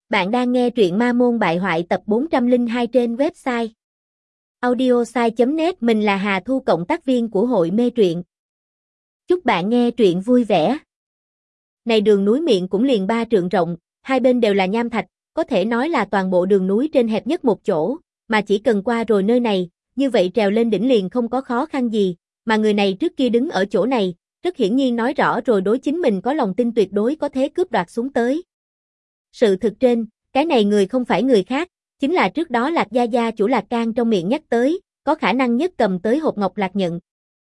Bạn đang nghe truyện Ma Môn Bại Hoại tập 402 trên website audiosai.net. Mình là Hà Thu, cộng tác viên của hội mê truyện. Chúc bạn nghe truyện vui vẻ. Này, đường núi miệng cũng liền 3 trượng rộng, hai bên đều là nham thạch, có thể nói là toàn bộ đường núi trên hẹp nhất một chỗ, mà chỉ cần qua rồi nơi này, như vậy trèo lên đỉnh liền không có khó khăn gì, mà người này trước kia đứng ở chỗ này, rất hiển nhiên nói rõ rồi đối chính mình có lòng tin tuyệt đối có thể cướp đoạt xuống tới. Sự thực trên, cái này người không phải người khác, chính là trước đó Lạc Gia gia chủ Lạc Can trong miệng nhắc tới, có khả năng nhất cầm tới hộp ngọc Lạc Nhận.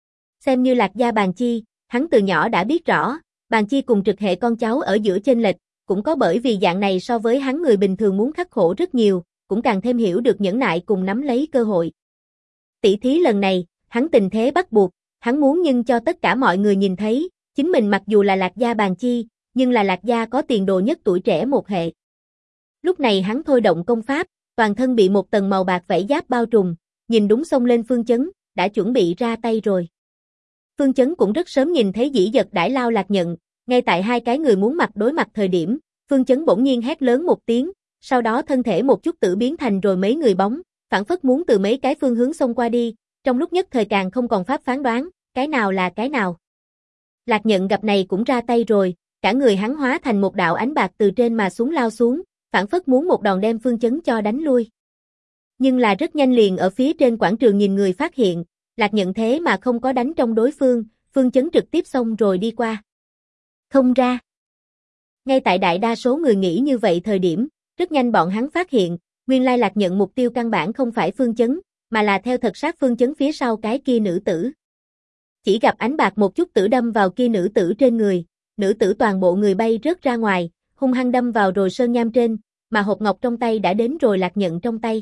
Xem như Lạc Gia Bàn Chi, hắn từ nhỏ đã biết rõ, Bàn Chi cùng trực hệ con cháu ở giữa chênh lệch, cũng có bởi vì dạng này so với hắn người bình thường muốn khắc khổ rất nhiều, cũng càng thêm hiểu được nhẫn nại cùng nắm lấy cơ hội. Tỷ thí lần này, hắn tình thế bắt buộc, hắn muốn nhưng cho tất cả mọi người nhìn thấy, chính mình mặc dù là Lạc Gia Bàn Chi, nhưng là Lạc Gia có tiền đồ nhất tuổi trẻ một hệ. Lúc này hắn thôi động công pháp, toàn thân bị một tầng màu bạc vảy giáp bao trùm, nhìn đúng xông lên Phương Chấn, đã chuẩn bị ra tay rồi. Phương Chấn cũng rất sớm nhìn thấy dĩ dật đãi lao Lạc Nhận, ngay tại hai cái người muốn mặt đối mặt thời điểm, Phương Chấn bỗng nhiên hét lớn một tiếng, sau đó thân thể một chút tự biến thành rồi mấy người bóng, phản phất muốn từ mấy cái phương hướng xông qua đi, trong lúc nhất thời càng không còn pháp phán đoán, cái nào là cái nào. Lạc Nhận gặp này cũng ra tay rồi, cả người hắn hóa thành một đạo ánh bạc từ trên mà xuống lao xuống, phản phất muốn một đòn đem Phương Chấn cho đánh lui. Nhưng là rất nhanh liền ở phía trên quảng trường nhìn người phát hiện, Lạc Nhận thế mà không có đánh trong đối phương, Phương Chấn trực tiếp xông rồi đi qua. Không ra. Ngay tại đại đa số người nghĩ như vậy thời điểm, rất nhanh bọn hắn phát hiện, nguyên lai Lạc Nhận mục tiêu căn bản không phải Phương Chấn, mà là theo thật sát Phương Chấn phía sau cái kia nữ tử. Chỉ gặp ánh bạc một chút tử đâm vào kia nữ tử trên người, nữ tử toàn bộ người bay rớt ra ngoài, hung hăng đâm vào rồi sơn nham trên, mà hộp ngọc trong tay đã đến rồi Lạc Nhận trong tay.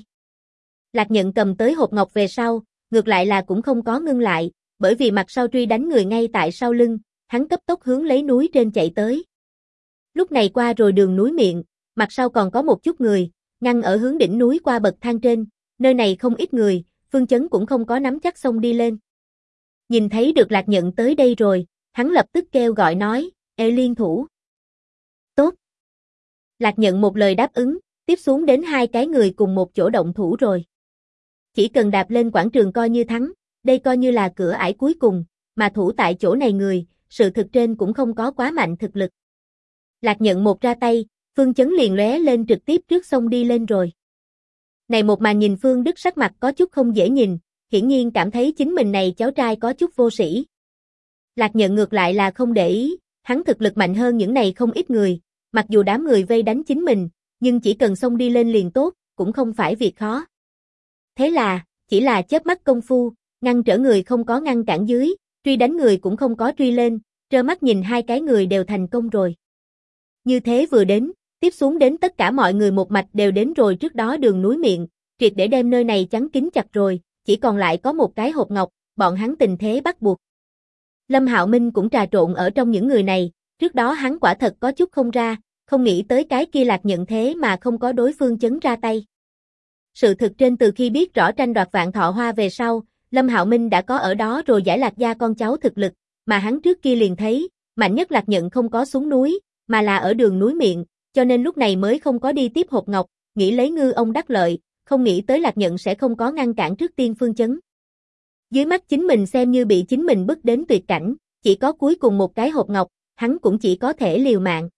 Lạc Nhận cầm tới hộp ngọc về sau, ngược lại là cũng không có ngưng lại, bởi vì mặt sau truy đánh người ngay tại sau lưng, hắn cấp tốc hướng lấy núi trên chạy tới. Lúc này qua rồi đường núi miệng, mặt sau còn có một chút người, ngăn ở hướng đỉnh núi qua bậc thang trên, nơi này không ít người, Phương Chấn cũng không có nắm chắc xông đi lên. Nhìn thấy được Lạc Nhận tới đây rồi, hắn lập tức kêu gọi nói, ê liên thủ. Tốt. Lạc Nhận một lời đáp ứng, tiếp xuống đến hai cái người cùng một chỗ động thủ rồi. Chỉ cần đạp lên quảng trường coi như thắng, đây coi như là cửa ải cuối cùng, mà thủ tại chỗ này người, sự thực trên cũng không có quá mạnh thực lực. Lạc Nhận một ra tay, Phương Chấn liền lóe lên trực tiếp trước sông đi lên rồi. Này một màn nhìn Phương Đức sắc mặt có chút không dễ nhìn, hiển nhiên cảm thấy chính mình này cháu trai có chút vô sĩ. Lạc Nhận ngược lại là không để ý, hắn thực lực mạnh hơn những này không ít người, mặc dù đám người vây đánh chính mình, nhưng chỉ cần xông đi lên liền tốt, cũng không phải việc khó. Thế là, chỉ là chớp mắt công phu, ngăn trở người không có ngăn cản dưới, truy đánh người cũng không có truy lên, trơ mắt nhìn hai cái người đều thành công rồi. Như thế vừa đến, tiếp xuống đến tất cả mọi người một mạch đều đến rồi trước đó đường núi miệng, triệt để đem nơi này chắn kín chặt rồi, chỉ còn lại có một cái hộp ngọc, bọn hắn tình thế bắt buộc. Lâm Hạo Minh cũng trà trộn ở trong những người này, trước đó hắn quả thật có chút không ra, không nghĩ tới cái kia Lạc Nhận thế mà không có đối phương Chấn ra tay. Sự thực trên từ khi biết rõ tranh đoạt Vạn Thọ Hoa về sau, Lâm Hạo Minh đã có ở đó rồi giải Lạc gia con cháu thực lực, mà hắn trước kia liền thấy, mạnh nhất Lạc Nhận không có xuống núi, mà là ở đường núi miệng, cho nên lúc này mới không có đi tiếp hộp ngọc, nghĩ lấy ngư ông đắc lợi, không nghĩ tới Lạc Nhận sẽ không có ngăn cản trước tiên Phương Chấn. Dưới mắt chính mình xem như bị chính mình bức đến tuyệt cảnh, chỉ có cuối cùng một cái hộp ngọc, hắn cũng chỉ có thể liều mạng.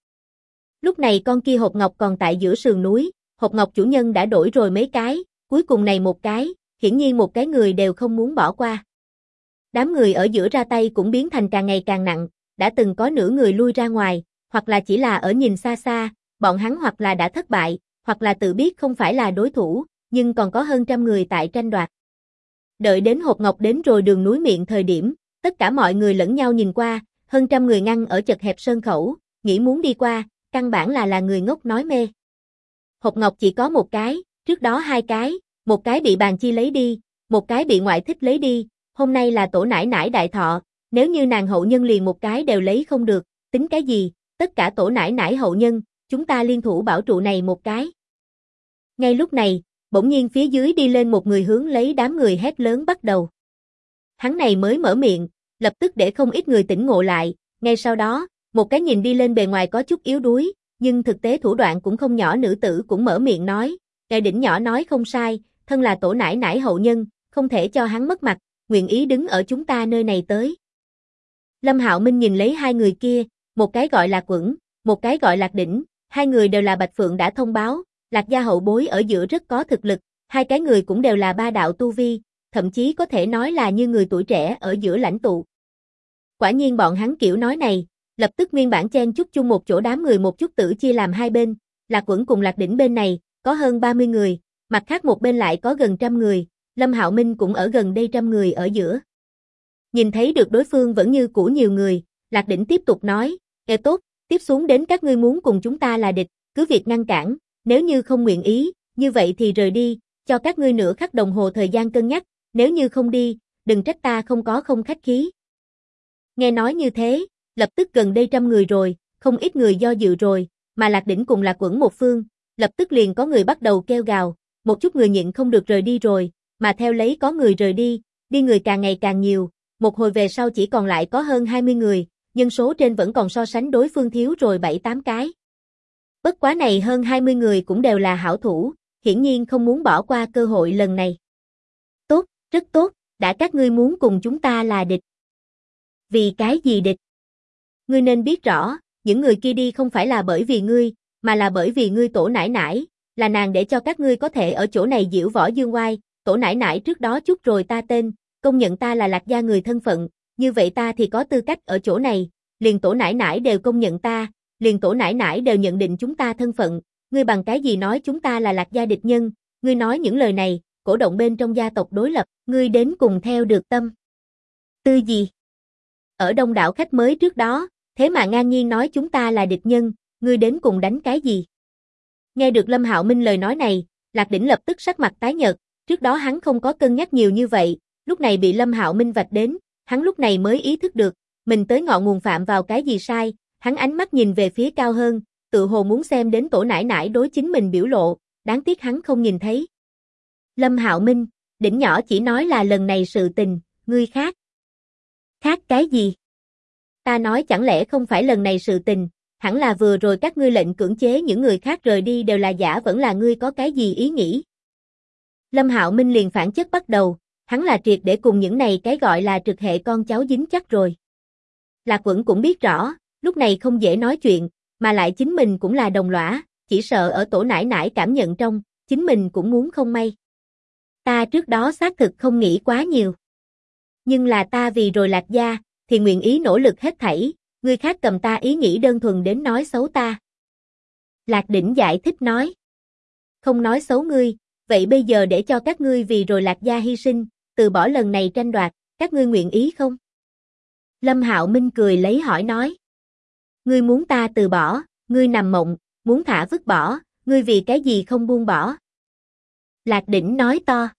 Lúc này con kia hộp ngọc còn tại giữa sườn núi, hộp ngọc chủ nhân đã đổi rồi mấy cái, cuối cùng này một cái, hiển nhiên một cái người đều không muốn bỏ qua. Đám người ở giữa ra tay cũng biến thành càng ngày càng nặng, đã từng có nửa người lui ra ngoài, hoặc là chỉ là ở nhìn xa xa, bọn hắn hoặc là đã thất bại, hoặc là tự biết không phải là đối thủ, nhưng còn có hơn trăm người tại tranh đoạt. Đợi đến hộp ngọc đến rồi đường núi miệng thời điểm, tất cả mọi người lẫn nhau nhìn qua, hơn trăm người ngăn ở chật hẹp sơn khẩu, nghĩ muốn đi qua, căn bản là người ngốc nói mê. Hộp ngọc chỉ có một cái, trước đó hai cái, một cái bị Bàn Chi lấy đi, một cái bị ngoại thích lấy đi, hôm nay là tổ nải nải đại thọ, nếu như nàng hậu nhân liền một cái đều lấy không được, tính cái gì, tất cả tổ nải nải hậu nhân, chúng ta liên thủ bảo trụ này một cái. Ngay lúc này, bỗng nhiên phía dưới đi lên một người hướng lấy đám người hét lớn bắt đầu. Hắn này mới mở miệng, lập tức để không ít người tỉnh ngộ lại, ngay sau đó, một cái nhìn đi lên bề ngoài có chút yếu đuối, nhưng thực tế thủ đoạn cũng không nhỏ. Nữ tử cũng mở miệng nói, Kẻ Đỉnh nhỏ nói không sai, thân là tổ nãi nãi hậu nhân, không thể cho hắn mất mặt, nguyện ý đứng ở chúng ta nơi này tới. Lâm Hạo Minh nhìn lấy hai người kia, một cái gọi Lạc Quẩn, một cái gọi Lạc Đỉnh, hai người đều là Bạch Phượng đã thông báo, Lạc gia hậu bối ở giữa rất có thực lực, hai cái người cũng đều là ba đạo tu vi, thậm chí có thể nói là như người tuổi trẻ ở giữa lãnh tụ. Quả nhiên bọn hắn kiểu nói này, lập tức nguyên bản chen chúc chung một chỗ đám người một chút tử chia làm hai bên, Lạc Quẩn cùng Lạc Đỉnh bên này, có hơn 30 người, mặt khác một bên lại có gần 100 người, Lâm Hạo Minh cũng ở gần đây 100 người ở giữa. Nhìn thấy được đối phương vẫn như cũ nhiều người, Lạc Đỉnh tiếp tục nói, tốt, tiếp xuống đến các ngươi muốn cùng chúng ta là địch, cứ việc ngăn cản, nếu như không nguyện ý, như vậy thì rời đi, cho các ngươi nửa khắc đồng hồ thời gian cân nhắc, nếu như không đi, đừng trách ta không khách khí. Nghe nói như thế, lập tức gần đây 100 người rồi, không ít người do dự rồi, mà Lạc Đỉnh cùng Lạc Quẩn một phương, lập tức liền có người bắt đầu kêu gào, một chút người nhịn không được rời đi rồi, mà theo lấy có người rời đi người càng ngày càng nhiều, một hồi về sau chỉ còn lại có hơn 20 người, nhân số trên vẫn còn so sánh đối phương thiếu rồi 7-8 cái. Bất quá này hơn 20 người cũng đều là hảo thủ, hiển nhiên không muốn bỏ qua cơ hội lần này. Tốt, rất tốt, đã các ngươi muốn cùng chúng ta là địch. Vì cái gì địch? Ngươi nên biết rõ, những người kia đi không phải là bởi vì ngươi, mà là bởi vì ngươi tổ nãi nãi, là nàng để cho các ngươi có thể ở chỗ này diễu võ dương oai, tổ nãi nãi trước đó chút rồi ta tên, công nhận ta là Lạc gia người thân phận, như vậy ta thì có tư cách ở chỗ này, liền tổ nãi nãi đều công nhận ta, liền tổ nãi nãi đều nhận định chúng ta thân phận, ngươi bằng cái gì nói chúng ta là Lạc gia địch nhân, ngươi nói những lời này, cổ động bên trong gia tộc đối lập, ngươi đến cùng theo được tâm tư gì? Ở đông đảo khách mới trước đó, thế mà ngang nhiên nói chúng ta là địch nhân, ngươi đến cùng đánh cái gì? Nghe được Lâm Hạo Minh lời nói này, Lạc Đỉnh lập tức sắc mặt tái nhợt, trước đó hắn không có cân nhắc nhiều như vậy, lúc này bị Lâm Hạo Minh vạch đến, hắn lúc này mới ý thức được, mình tới ngọn nguồn phạm vào cái gì sai, hắn ánh mắt nhìn về phía cao hơn, tự hồ muốn xem đến tổ nãi nãi đối chính mình biểu lộ, đáng tiếc hắn không nhìn thấy. Lâm Hạo Minh, Đỉnh nhỏ chỉ nói là lần này sự tình, ngươi khác. Khác cái gì? Ta nói chẳng lẽ không phải lần này sự tình, hẳn là vừa rồi các ngươi lệnh cưỡng chế những người khác rời đi đều là giả, vẫn là ngươi có cái gì ý nghĩ? Lâm Hạo Minh liền phản chất bắt đầu, hắn là triệt để cùng những này cái gọi là trực hệ con cháu dính chắc rồi. Lạc Quẩn cũng biết rõ, lúc này không dễ nói chuyện, mà lại chính mình cũng là đồng lõa, chỉ sợ ở tổ nãi nãi cảm nhận trong, chính mình cũng muốn không may. Ta trước đó xác thực không nghĩ quá nhiều. Nhưng là ta vì rồi Lạc gia, thì nguyện ý nỗ lực hết thảy, người khác cầm ta ý nghĩ đơn thuần đến nói xấu ta. Lạc Đỉnh giải thích nói. Không nói xấu ngươi, vậy bây giờ để cho các ngươi vì rồi Lạc gia hy sinh, từ bỏ lần này tranh đoạt, các ngươi nguyện ý không? Lâm Hạo Minh cười lấy hỏi nói. Ngươi muốn ta từ bỏ, ngươi nằm mộng, muốn thả vứt bỏ, ngươi vì cái gì không buông bỏ? Lạc Đỉnh nói to.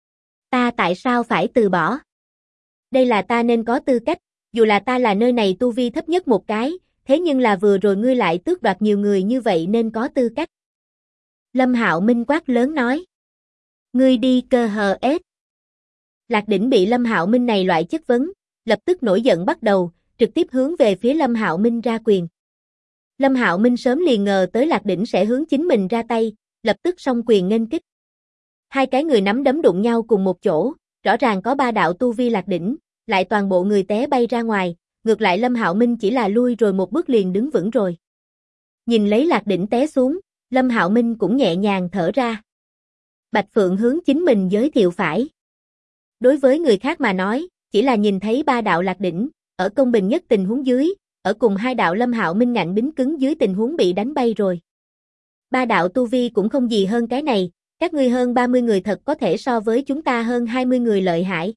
Ta tại sao phải từ bỏ? Đây là ta nên có tư cách, dù là ta là nơi này tu vi thấp nhất một cái, thế nhưng là vừa rồi ngươi lại tước đoạt nhiều người như vậy nên có tư cách. Lâm Hạo Minh quát lớn nói. Ngươi đi cơ hờ ết. Lạc Đỉnh bị Lâm Hạo Minh này loại chất vấn, lập tức nổi giận bắt đầu, trực tiếp hướng về phía Lâm Hạo Minh ra quyền. Lâm Hạo Minh sớm liền ngờ tới Lạc Đỉnh sẽ hướng chính mình ra tay, lập tức song quyền nghênh kích. Hai cái người nắm đấm đụng nhau cùng một chỗ, rõ ràng có ba đạo tu vi Lạc Đỉnh, lại toàn bộ người té bay ra ngoài, ngược lại Lâm Hạo Minh chỉ là lui rồi một bước liền đứng vững rồi. Nhìn lấy Lạc Đỉnh té xuống, Lâm Hạo Minh cũng nhẹ nhàng thở ra. Bạch Phượng hướng chính mình giới thiệu phải. Đối với người khác mà nói, chỉ là nhìn thấy ba đạo Lạc Đỉnh, ở công bình nhất tình huống dưới, ở cùng hai đạo Lâm Hạo Minh ngạnh bính cứng dưới tình huống bị đánh bay rồi. Ba đạo tu vi cũng không gì hơn cái này, các ngươi hơn 30 người thật có thể so với chúng ta hơn 20 người lợi hại.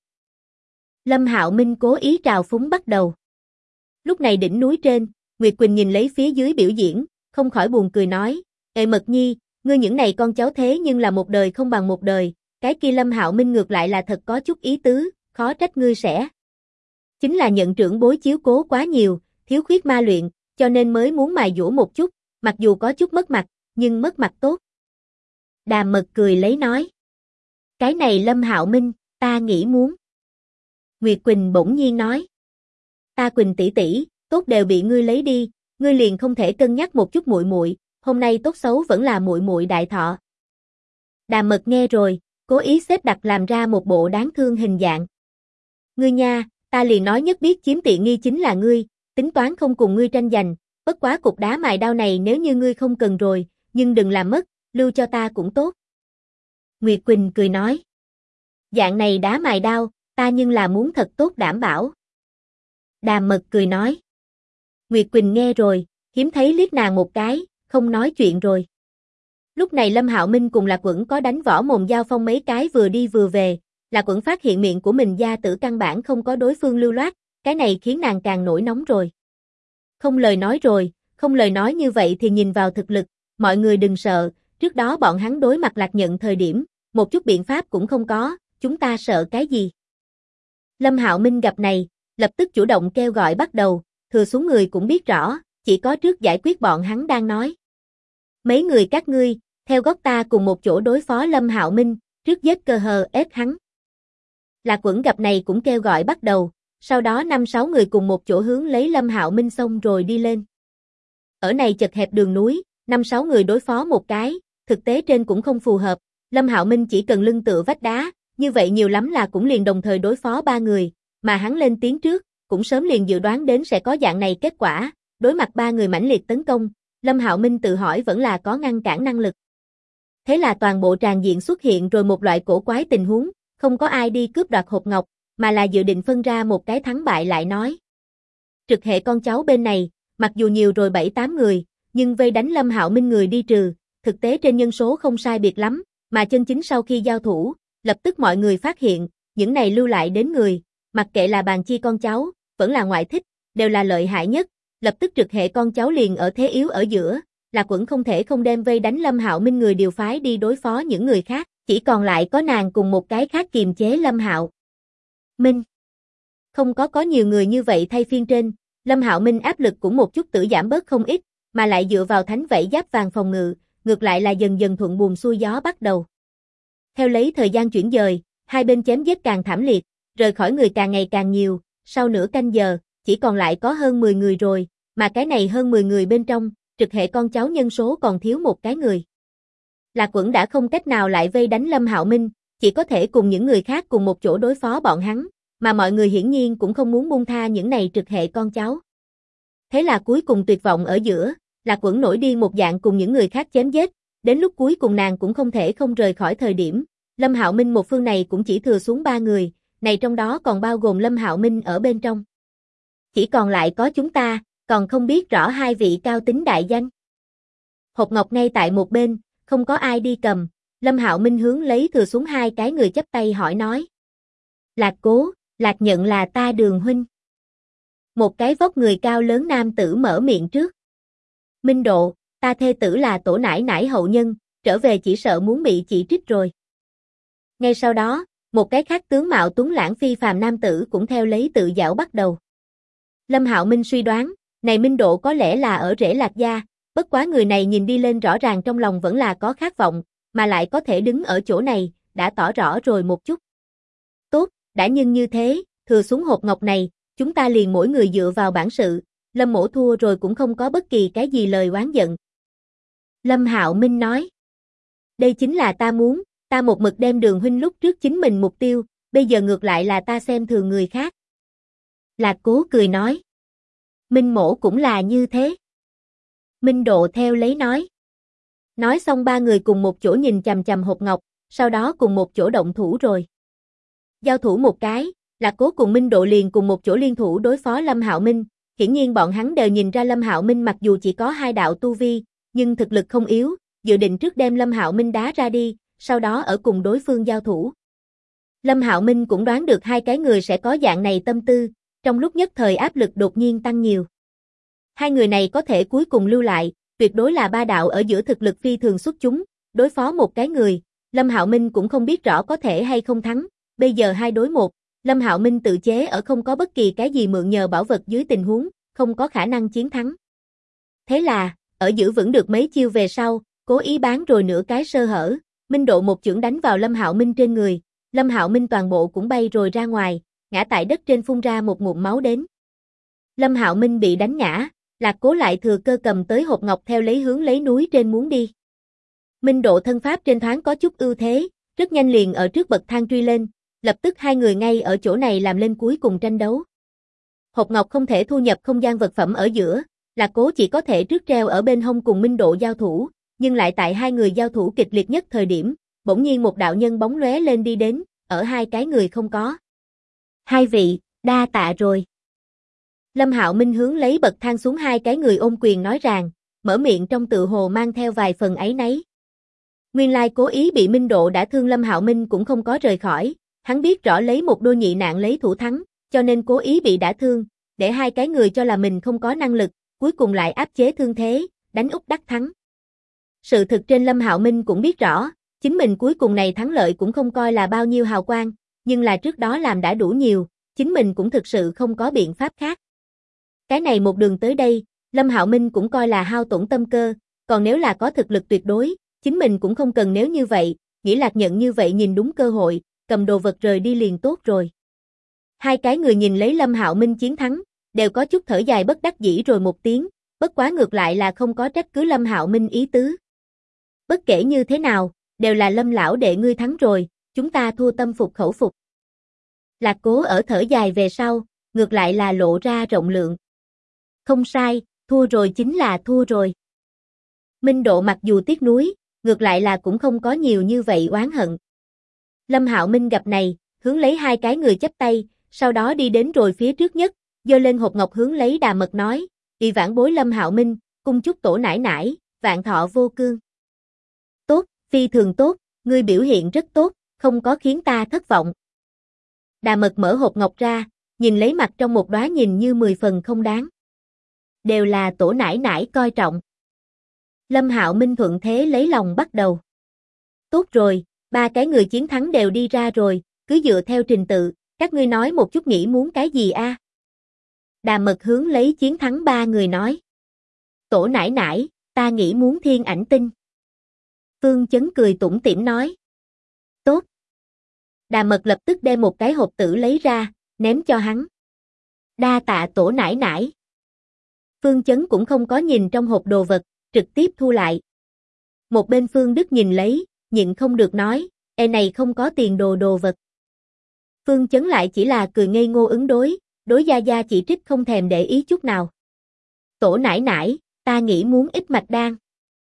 Lâm Hạo Minh cố ý trào phúng bắt đầu. Lúc này đỉnh núi trên, Nguyệt Quỳnh nhìn lấy phía dưới biểu diễn, không khỏi buồn cười nói, Ê Mật Nhi, ngươi những này con cháu thế nhưng là một đời không bằng một đời, cái kia Lâm Hạo Minh ngược lại là thật có chút ý tứ, khó trách ngươi sẽ. Chính là nhận trưởng bối chiếu cố quá nhiều, thiếu khuyết ma luyện, cho nên mới muốn mài dũa một chút, mặc dù có chút mất mặt, nhưng mất mặt tốt. Đàm Mật cười lấy nói. Cái này Lâm Hạo Minh, ta nghĩ muốn. Nguyệt Quỳnh bỗng nhiên nói. Ta Quỳnh tỷ tỷ, tốt đều bị ngươi lấy đi, ngươi liền không thể cân nhắc một chút muội muội, hôm nay tốt xấu vẫn là muội muội đại thọ. Đàm Mật nghe rồi, cố ý xếp đặt làm ra một bộ đáng thương hình dạng. Ngươi nha, ta liền nói nhất biết chiếm tiện nghi chính là ngươi, tính toán không cùng ngươi tranh giành, bất quá cục đá mài đao này nếu như ngươi không cần rồi, nhưng đừng làm mất, lưu cho ta cũng tốt. Nguyệt Quỳnh cười nói. Dạng này đá mài đao, ta nhưng là muốn thật tốt đảm bảo. Đàm Mật cười nói. Nguyệt Quỳnh nghe rồi, hiếm thấy liếc nàng một cái, không nói chuyện rồi. Lúc này Lâm Hạo Minh cùng Lạc Quẩn có đánh võ mồm giao phong mấy cái vừa đi vừa về, Lạc Quẩn phát hiện miệng của mình gia tử căn bản không có đối phương lưu loát, cái này khiến nàng càng nổi nóng rồi. Không lời nói rồi, không lời nói như vậy thì nhìn vào thực lực, mọi người đừng sợ, trước đó bọn hắn đối mặt Lạc Nhận thời điểm, một chút biện pháp cũng không có, chúng ta sợ cái gì. Lâm Hạo Minh gặp này, lập tức chủ động kêu gọi bắt đầu, thừa xuống người cũng biết rõ, chỉ có trước giải quyết bọn hắn đang nói. Mấy người các ngươi, theo gót ta cùng một chỗ đối phó Lâm Hạo Minh, trước giết cơ hờ ép hắn. Lạc Quẩn gặp này cũng kêu gọi bắt đầu, sau đó 5-6 người cùng một chỗ hướng lấy Lâm Hạo Minh xong rồi đi lên. Ở này chật hẹp đường núi, 5-6 người đối phó một cái, thực tế trên cũng không phù hợp, Lâm Hạo Minh chỉ cần lưng tựa vách đá, như vậy nhiều lắm là cũng liền đồng thời đối phó 3 người, mà hắn lên tiếng trước, cũng sớm liền dự đoán đến sẽ có dạng này kết quả, đối mặt 3 người mãnh liệt tấn công, Lâm Hạo Minh tự hỏi vẫn là có ngăn cản năng lực. Thế là toàn bộ tràng diện xuất hiện rồi một loại cổ quái tình huống, không có ai đi cướp đoạt hộp ngọc, mà là dự định phân ra một cái thắng bại lại nói. Trực hệ con cháu bên này, mặc dù nhiều rồi 7-8 người, nhưng vây đánh Lâm Hạo Minh người đi trừ, thực tế trên nhân số không sai biệt lắm, mà chân chính sau khi giao thủ, lập tức mọi người phát hiện, những này lưu lại đến người, mặc kệ là bàn chi con cháu, vẫn là ngoại thích, đều là lợi hại nhất, lập tức trực hệ con cháu liền ở thế yếu ở giữa, Lạc Quẩn không thể không đem vây đánh Lâm Hạo Minh người điều phái đi đối phó những người khác, chỉ còn lại có nàng cùng một cái khác kiềm chế Lâm Hạo Minh. Không có nhiều người như vậy thay phiên trên, Lâm Hạo Minh áp lực cũng một chút tử giảm bớt không ít, mà lại dựa vào thánh vảy giáp vàng phòng ngự, ngược lại là dần dần thuận buồm xuôi gió bắt đầu. Theo lấy thời gian chuyển dời, hai bên chém giết càng thảm liệt, rời khỏi người càng ngày càng nhiều, sau nửa canh giờ, chỉ còn lại có hơn 10 người rồi, mà cái này hơn 10 người bên trong, trực hệ con cháu nhân số còn thiếu một cái người. Lạc Quẩn đã không cách nào lại vây đánh Lâm Hạo Minh, chỉ có thể cùng những người khác cùng một chỗ đối phó bọn hắn, mà mọi người hiển nhiên cũng không muốn buông tha những này trực hệ con cháu. Thế là cuối cùng tuyệt vọng ở giữa, Lạc Quẩn nổi điên một dạng cùng những người khác chém giết, đến lúc cuối cùng nàng cũng không thể không rời khỏi thời điểm, Lâm Hạo Minh một phương này cũng chỉ thừa xuống 3 người, này trong đó còn bao gồm Lâm Hạo Minh ở bên trong. Chỉ còn lại có chúng ta, còn không biết rõ hai vị cao tính đại danh. Hộp ngọc ngay tại một bên, không có ai đi cầm, Lâm Hạo Minh hướng lấy thừa xuống hai cái người chắp tay hỏi nói. Lạc Cố, Lạc Nhận là ta Đường huynh. Một cái vóc người cao lớn nam tử mở miệng trước. Minh Độ, ta thê tử là tổ nải nải hậu nhân, trở về chỉ sợ muốn bị chỉ trích rồi. Ngay sau đó, một cái khác tướng mạo tuấn lãng phi phàm nam tử cũng theo lấy tự giảo bắt đầu. Lâm Hạo Minh suy đoán, này Minh Độ có lẽ là ở rễ Lạc gia, bất quá người này nhìn đi lên rõ ràng trong lòng vẫn là có khát vọng, mà lại có thể đứng ở chỗ này, đã tỏ rõ rồi một chút. Tốt, đã nhưng như thế, thừa xuống hộp ngọc này, chúng ta liền mỗi người dựa vào bản sự, Lâm mỗ thua rồi cũng không có bất kỳ cái gì lời oán giận. Lâm Hạo Minh nói, đây chính là ta muốn, ta một mực đem Đường huynh lúc trước chính mình mục tiêu, bây giờ ngược lại là ta xem thường người khác. Lạc Cố cười nói, Minh mỗ cũng là như thế. Minh Độ theo lấy nói. Nói xong ba người cùng một chỗ nhìn chằm chằm hộp ngọc, sau đó cùng một chỗ động thủ rồi. Giao thủ một cái, Lạc Cố cùng Minh Độ liền cùng một chỗ liên thủ đối phó Lâm Hạo Minh, hiển nhiên bọn hắn đều nhìn ra Lâm Hạo Minh mặc dù chỉ có 2 đạo tu vi, nhưng thực lực không yếu, dự định trước đem Lâm Hạo Minh đá ra đi, sau đó ở cùng đối phương giao thủ. Lâm Hạo Minh cũng đoán được hai cái người sẽ có dạng này tâm tư, trong lúc nhất thời áp lực đột nhiên tăng nhiều. Hai người này có thể cuối cùng lưu lại, tuyệt đối là ba đạo ở giữa thực lực phi thường xuất chúng, đối phó một cái người, Lâm Hạo Minh cũng không biết rõ có thể hay không thắng, bây giờ 2 đối 1, Lâm Hạo Minh tự chế ở không có bất kỳ cái gì mượn nhờ bảo vật dưới tình huống, không có khả năng chiến thắng. Thế là, ở giữ vững được mấy chiêu về sau, cố ý bán rồi nửa cái sơ hở, Minh Độ một chưởng đánh vào Lâm Hạo Minh trên người, Lâm Hạo Minh toàn bộ cũng bay rồi ra ngoài, ngã tại đất trên phun ra một ngụm máu đến. Lâm Hạo Minh bị đánh ngã, Lạc Cố lại thừa cơ cầm tới hộp ngọc theo lấy hướng lấy núi trên muốn đi. Minh Độ thân pháp trên thoáng có chút ưu thế, rất nhanh liền ở trước bậc thang truy lên, lập tức hai người ngay ở chỗ này làm lên cuối cùng tranh đấu. Hộp ngọc không thể thu nhập không gian vật phẩm ở giữa, Lạc Cố chỉ có thể trước treo ở bên hông cùng Minh Độ giao thủ, nhưng lại tại hai người giao thủ kịch liệt nhất thời điểm, bỗng nhiên một đạo nhân bóng lóe lên đi đến, ở hai cái người không có. Hai vị, đa tạ rồi. Lâm Hạo Minh hướng lấy bậc thang xuống hai cái người ôm quyền nói rằng, mở miệng trong tự hồ mang theo vài phần áy náy. Nguyên lai cố ý bị Minh Độ đã thương Lâm Hạo Minh cũng không có rời khỏi, hắn biết rõ lấy một đôi nhị nạn lấy thủ thắng, cho nên cố ý bị đã thương, để hai cái người cho là mình không có năng lực, cuối cùng lại áp chế thương thế, đánh úp đắc thắng. Sự thực trên Lâm Hạo Minh cũng biết rõ, chính mình cuối cùng này thắng lợi cũng không coi là bao nhiêu hào quang, nhưng là trước đó làm đã đủ nhiều, chính mình cũng thực sự không có biện pháp khác. Cái này một đường tới đây, Lâm Hạo Minh cũng coi là hao tổn tâm cơ, còn nếu là có thực lực tuyệt đối, chính mình cũng không cần nếu như vậy, nghĩ Lạc Nhận như vậy nhìn đúng cơ hội, cầm đồ vật rời đi liền tốt rồi. Hai cái người nhìn lấy Lâm Hạo Minh chiến thắng, đều có chút thở dài bất đắc dĩ rồi một tiếng, bất quá ngược lại là không có trách cứ Lâm Hạo Minh ý tứ. Bất kể như thế nào, đều là Lâm lão đệ ngươi thắng rồi, chúng ta thua tâm phục khẩu phục. Lạc Cố ở thở dài về sau, ngược lại là lộ ra rộng lượng. Không sai, thua rồi chính là thua rồi. Minh Độ mặc dù tiếc nuối, ngược lại là cũng không có nhiều như vậy oán hận. Lâm Hạo Minh gặp này, hướng lấy hai cái người chắp tay, sau đó đi đến rồi phía trước nhất, giơ lên hộp ngọc hướng lấy Đà Mật nói, "Ỷ vãn bối Lâm Hạo Minh, cung chúc tổ nải nải, vạn thọ vô cương." "Tốt, phi thường tốt, ngươi biểu hiện rất tốt, không có khiến ta thất vọng." Đà Mật mở hộp ngọc ra, nhìn lấy mặt trong một đóa nhìn như 10 phần không đáng. "Đều là tổ nải nải coi trọng." Lâm Hạo Minh thuận thế lấy lòng bắt đầu. "Tốt rồi, ba cái người chiến thắng đều đi ra rồi, cứ dựa theo trình tự, các ngươi nói một chút nghĩ muốn cái gì a?" Đà Mật hướng lấy chiến thắng ba người nói. "Tổ nải nải, ta nghĩ muốn thiên ảnh tinh." Phương Chấn cười tủm tỉm nói. "Tốt." Đà Mật lập tức đem một cái hộp tử lấy ra, ném cho hắn. "Đa tạ tổ nải nải." Phương Chấn cũng không có nhìn trong hộp đồ vật, trực tiếp thu lại. Một bên Phương Đức nhìn lấy, nhịn không được nói, "E này không có tiền đồ vật." Phương Chấn lại chỉ là cười ngây ngô ứng đối Gia Gia chỉ trích không thèm để ý chút nào. "Tổ nải nải, ta nghĩ muốn ít mạch đan."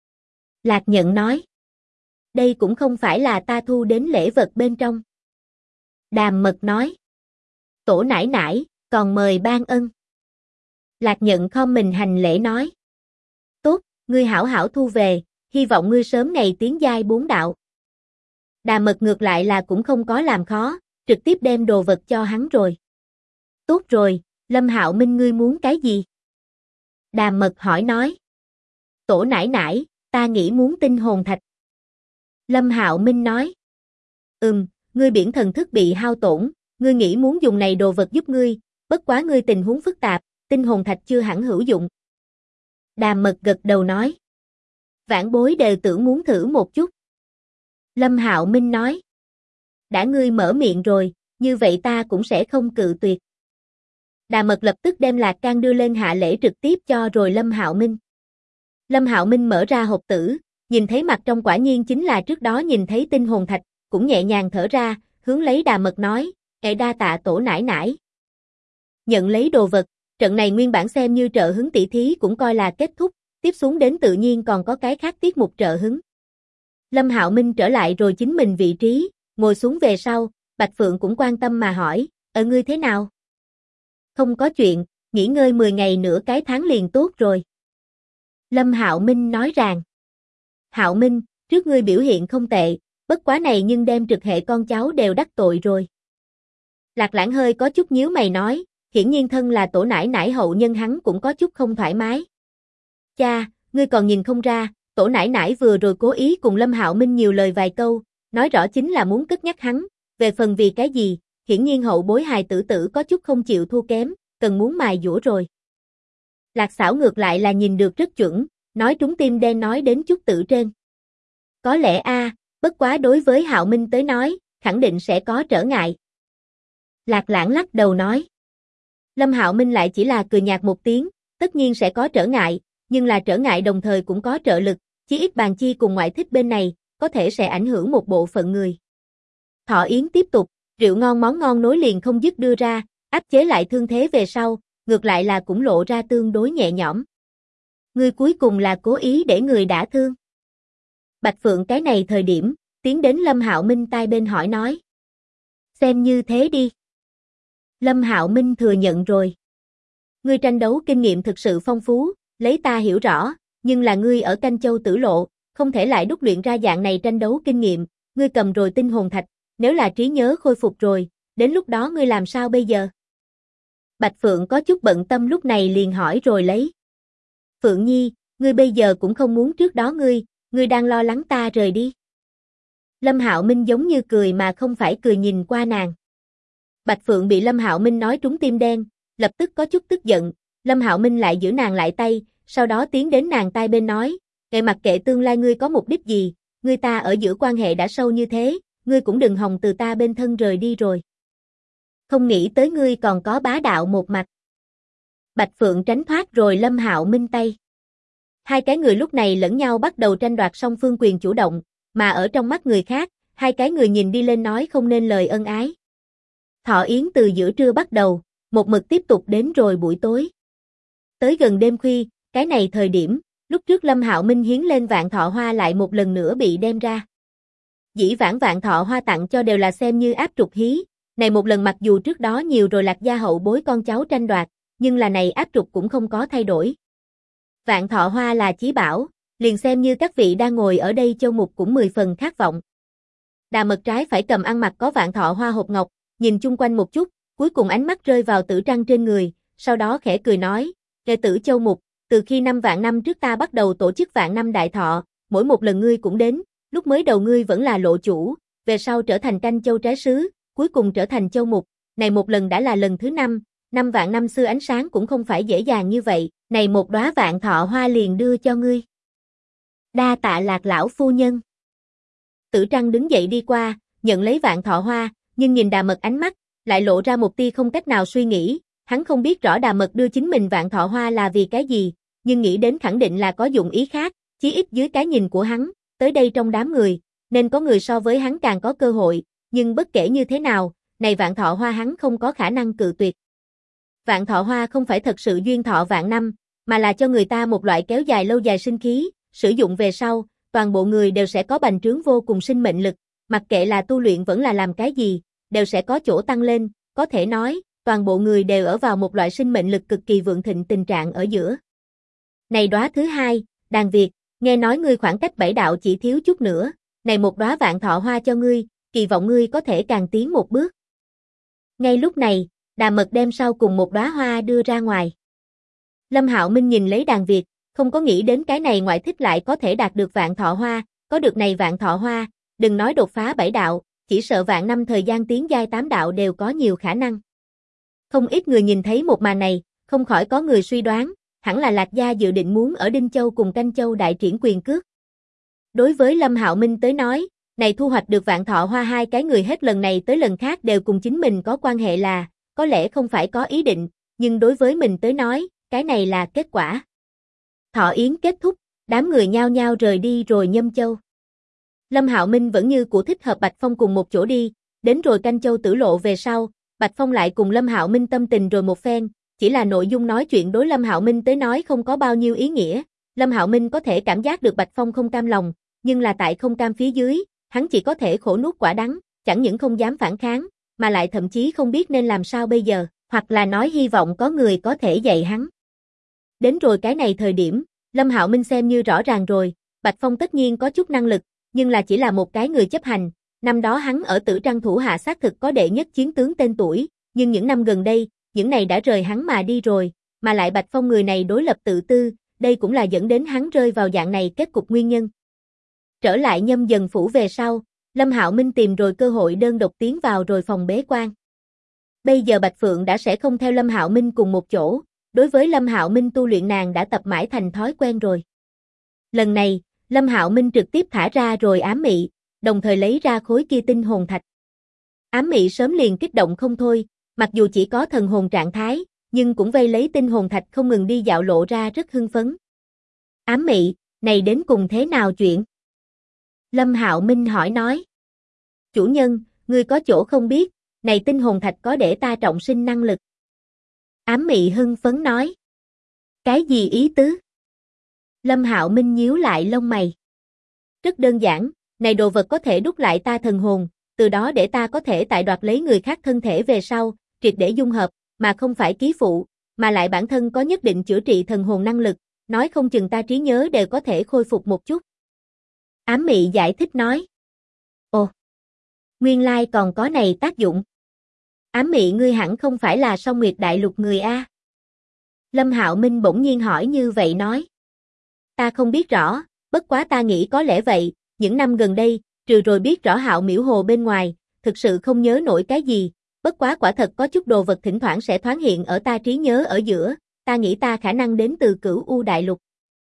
Lạc Nhận nói. "Đây cũng không phải là ta thu đến lễ vật bên trong." Đàm Mật nói. "Tổ nải nải, còn mời ban ân." Lạc Nhận khom mình hành lễ nói. "Tốt, ngươi hảo hảo thu về, hy vọng ngươi sớm ngày tiến giai 4 đạo." Đàm Mật ngược lại là cũng không có làm khó, trực tiếp đem đồ vật cho hắn rồi. "Tốt rồi, Lâm Hạo Minh ngươi muốn cái gì?" Đàm Mật hỏi nói. "Tổ nải nải, ta nghĩ muốn tinh hồn thạch." Lâm Hạo Minh nói. Ngươi biển thần thức bị hao tổn, ngươi nghĩ muốn dùng này đồ vật giúp ngươi, bất quá ngươi tình huống phức tạp, tinh hồn thạch chưa hẳn hữu dụng." Đàm Mật gật đầu nói. "Vãn bối đều tưởng muốn thử một chút." Lâm Hạo Minh nói. "Đã ngươi mở miệng rồi, như vậy ta cũng sẽ không cự tuyệt." Đà Mật lập tức đem Lạc Can đưa lên hạ lễ trực tiếp cho rồi Lâm Hạo Minh. Lâm Hạo Minh mở ra hộp tử, nhìn thấy mặt trong quả nhiên chính là trước đó nhìn thấy tinh hồn thạch, cũng nhẹ nhàng thở ra, hướng lấy Đà Mật nói, đa tạ tổ nải nải." Nhận lấy đồ vật, trận này nguyên bản xem như trợ hứng tỷ thí cũng coi là kết thúc, tiếp xuống đến tự nhiên còn có cái khác tiết mục trợ hứng. Lâm Hạo Minh trở lại rồi chính mình vị trí, ngồi xuống về sau, Bạch Phượng cũng quan tâm mà hỏi, "Ngươi thế nào?" "Không có chuyện, nghỉ ngơi 10 ngày nửa cái tháng liền tốt rồi." Lâm Hạo Minh nói rằng. "Hạo Minh, trước ngươi biểu hiện không tệ, bất quá này nhưng đem trực hệ con cháu đều đắc tội rồi." Lạc Lãng hơi có chút nhíu mày nói, hiển nhiên thân là tổ nải nải hậu nhân hắn cũng có chút không thoải mái. "Cha, ngươi còn nhìn không ra, tổ nải nải vừa rồi cố ý cùng Lâm Hạo Minh nhiều lời vài câu, nói rõ chính là muốn cất nhắc hắn, về phần vì cái gì, hiển nhiên hậu bối hài tử tử có chút không chịu thua kém, cần muốn mài dũa rồi." Lạc Xảo ngược lại là nhìn được rất chuẩn, nói trúng tim đen nói đến chút tự trên. "Có lẽ a, bất quá đối với Hạo Minh tới nói, khẳng định sẽ có trở ngại." Lạc Lãng lắc đầu nói. Lâm Hạo Minh lại chỉ là cười nhạt một tiếng, tất nhiên sẽ có trở ngại, nhưng là trở ngại đồng thời cũng có trợ lực, chí ít Bàn Chi cùng ngoại thích bên này, có thể sẽ ảnh hưởng một bộ phận người. Thọ Yến tiếp tục, rượu ngon món ngon nối liền không dứt đưa ra, áp chế lại thương thế về sau, ngược lại là cũng lộ ra tương đối nhẹ nhõm. Ngươi cuối cùng là cố ý để người đả thương. Bạch Phượng cái này thời điểm, tiến đến Lâm Hạo Minh tai bên hỏi nói. Xem như thế đi. Lâm Hạo Minh thừa nhận rồi. Ngươi tranh đấu kinh nghiệm thực sự phong phú, lấy ta hiểu rõ, nhưng là ngươi ở Canh Châu Tử Lộ, không thể lại đúc luyện ra dạng này tranh đấu kinh nghiệm, ngươi cầm rồi tinh hồn thạch, nếu là trí nhớ khôi phục rồi, đến lúc đó ngươi làm sao bây giờ? Bạch Phượng có chút bận tâm lúc này liền hỏi rồi lấy. Phượng Nhi, ngươi bây giờ cũng không muốn trước đó ngươi đang lo lắng ta rời đi. Lâm Hạo Minh giống như cười mà không phải cười nhìn qua nàng. Bạch Phượng bị Lâm Hạo Minh nói trúng tim đen, lập tức có chút tức giận, Lâm Hạo Minh lại giữ nàng lại tay, sau đó tiến đến nàng tai bên nói, "Kệ mặc kệ tương lai ngươi có mục đích gì, ngươi ta ở giữa quan hệ đã sâu như thế, ngươi cũng đừng hòng từ ta bên thân rời đi rồi. Không nghĩ tới ngươi còn có bá đạo một mặt." Bạch Phượng tránh thoát rồi Lâm Hạo Minh tay. Hai cái người lúc này lẫn nhau bắt đầu tranh đoạt song phương quyền chủ động, mà ở trong mắt người khác, hai cái người nhìn đi lên nói không nên lời ân ái. Thọ Yến từ giữa trưa bắt đầu, một mực tiếp tục đến rồi buổi tối. Tới gần đêm khuya, cái này thời điểm, lúc trước Lâm Hạo Minh hiến lên vạn thọ hoa lại một lần nữa bị đem ra. Dĩ vãng vạn thọ hoa tặng cho đều là xem như áp trục hí, này một lần mặc dù trước đó nhiều rồi Lạc gia hậu bối con cháu tranh đoạt, nhưng là này áp trục cũng không có thay đổi. Vạn thọ hoa là chí bảo, liền xem như các vị đang ngồi ở đây châu mục cũng 10 phần khát vọng. Đà Mật trái phải cầm ăn mặc có vạn thọ hoa hộp ngọc, nhìn chung quanh một chút, cuối cùng ánh mắt rơi vào Tử Trăng trên người, sau đó khẽ cười nói, "Đệ tử châu mục, từ khi 5 vạn năm trước ta bắt đầu tổ chức vạn năm đại thọ, mỗi một lần ngươi cũng đến, lúc mới đầu ngươi vẫn là lộ chủ, về sau trở thành Canh Châu trái sứ, cuối cùng trở thành châu mục, này một lần đã là lần thứ 5, 5 vạn năm xưa ánh sáng cũng không phải dễ dàng như vậy, này một đóa vạn thọ hoa liền đưa cho ngươi. Đa tạ Lạc lão phu nhân." Tử Trăng đứng dậy đi qua, nhận lấy vạn thọ hoa, nhưng nhìn Đà Mật ánh mắt, lại lộ ra một tia không cách nào suy nghĩ, hắn không biết rõ Đà Mật đưa chính mình vạn thọ hoa là vì cái gì, nhưng nghĩ đến khẳng định là có dụng ý khác, chí ít dưới cái nhìn của hắn, tới đây trong đám người, nên có người so với hắn càng có cơ hội, nhưng bất kể như thế nào, này vạn thọ hoa hắn không có khả năng cự tuyệt. Vạn thọ hoa không phải thật sự duyên thọ vạn năm, mà là cho người ta một loại kéo dài lâu dài sinh khí, sử dụng về sau, toàn bộ người đều sẽ có bành trướng vô cùng sinh mệnh lực, mặc kệ là tu luyện vẫn là làm cái gì, đều sẽ có chỗ tăng lên, có thể nói, toàn bộ người đều ở vào một loại sinh mệnh lực cực kỳ vượng thịnh tình trạng ở giữa. Này đóa thứ hai, Đàn Việt, nghe nói ngươi khoảng cách bảy đạo chỉ thiếu chút nữa, này một đóa vạn thọ hoa cho ngươi, kỳ vọng ngươi có thể càng tiến một bước. Ngay lúc này, Đà Mật đem sau cùng một đóa hoa đưa ra ngoài. Lâm Hạo Minh nhìn lấy Đàn Việt, không có nghĩ đến cái này ngoại thích lại có thể đạt được vạn thọ hoa, có được này vạn thọ hoa, đừng nói đột phá bảy đạo, chỉ sợ vạn năm thời gian tiến giai 8 đạo đều có nhiều khả năng. Không ít người nhìn thấy một màn này, không khỏi có người suy đoán, hẳn là Lạc gia dự định muốn ở Đinh Châu cùng Canh Châu đại triển quyền cước. Đối với Lâm Hạo Minh tới nói, này thu hoạch được vạn thọ hoa hai cái người hết lần này tới lần khác đều cùng chính mình có quan hệ là, có lẽ không phải có ý định, nhưng đối với mình tới nói, cái này là kết quả. Thọ Yến kết thúc, đám người nhao nhao rời đi rồi Nhâm Châu. Lâm Hạo Minh vẫn như cũ thích hợp Bạch Phong cùng một chỗ đi, đến rồi Canh Châu Tử Lộ về sau, Bạch Phong lại cùng Lâm Hạo Minh tâm tình rồi một phen, chỉ là nội dung nói chuyện đối Lâm Hạo Minh tới nói không có bao nhiêu ý nghĩa, Lâm Hạo Minh có thể cảm giác được Bạch Phong không cam lòng, nhưng là tại không cam phía dưới, hắn chỉ có thể khổ nuốt quả đắng, chẳng những không dám phản kháng, mà lại thậm chí không biết nên làm sao bây giờ, hoặc là nói hy vọng có người có thể dạy hắn. Đến rồi cái này thời điểm, Lâm Hạo Minh xem như rõ ràng rồi, Bạch Phong tất nhiên có chút năng lực, nhưng là chỉ là một cái người chấp hành, năm đó hắn ở Tử Trăng thủ hạ xác thực có đệ nhất chiến tướng tên tuổi, nhưng những năm gần đây, những này đã rời hắn mà đi rồi, mà lại Bạch Phong người này đối lập tự tư, đây cũng là dẫn đến hắn rơi vào dạng này kết cục nguyên nhân. Trở lại Nhâm Dần phủ về sau, Lâm Hạo Minh tìm rồi cơ hội đơn độc tiến vào rồi phòng bế quan. Bây giờ Bạch Phượng đã sẽ không theo Lâm Hạo Minh cùng một chỗ, đối với Lâm Hạo Minh tu luyện nàng đã tập mãi thành thói quen rồi. Lần này, Lâm Hạo Minh trực tiếp thả ra rồi ám mị, đồng thời lấy ra khối kia tinh hồn thạch. Ám mị sớm liền kích động không thôi, mặc dù chỉ có thần hồn trạng thái, nhưng cũng vây lấy tinh hồn thạch không ngừng đi dạo lộ ra rất hưng phấn. Ám Mị, này đến cùng thế nào chuyện? Lâm Hạo Minh hỏi nói. Chủ nhân, ngươi có chỗ không biết, này tinh hồn thạch có để ta trọng sinh năng lực. Ám Mị hưng phấn nói. Cái gì ý tứ? Lâm Hạo Minh nhíu lại lông mày. Rất đơn giản, này đồ vật có thể đúc lại ta thần hồn, từ đó để ta có thể tại đoạt lấy người khác thân thể về sau, triệt để dung hợp, mà không phải ký phụ, mà lại bản thân có nhất định chữa trị thần hồn năng lực, nói không chừng ta trí nhớ đều có thể khôi phục một chút. Ám Mị giải thích nói. Ồ, nguyên lai còn có này tác dụng. Ám Mị ngươi hẳn không phải là Song Nguyệt Đại Lục người A. Lâm Hạo Minh bỗng nhiên hỏi như vậy nói. Ta không biết rõ, bất quá ta nghĩ có lẽ vậy, những năm gần đây, trừ rồi biết rõ Hạo Miễu Hồ bên ngoài, thực sự không nhớ nổi cái gì, bất quá quả thật có chút đồ vật thỉnh thoảng sẽ thoáng hiện ở ta trí nhớ ở giữa, ta nghĩ ta khả năng đến từ Cửu U Đại Lục.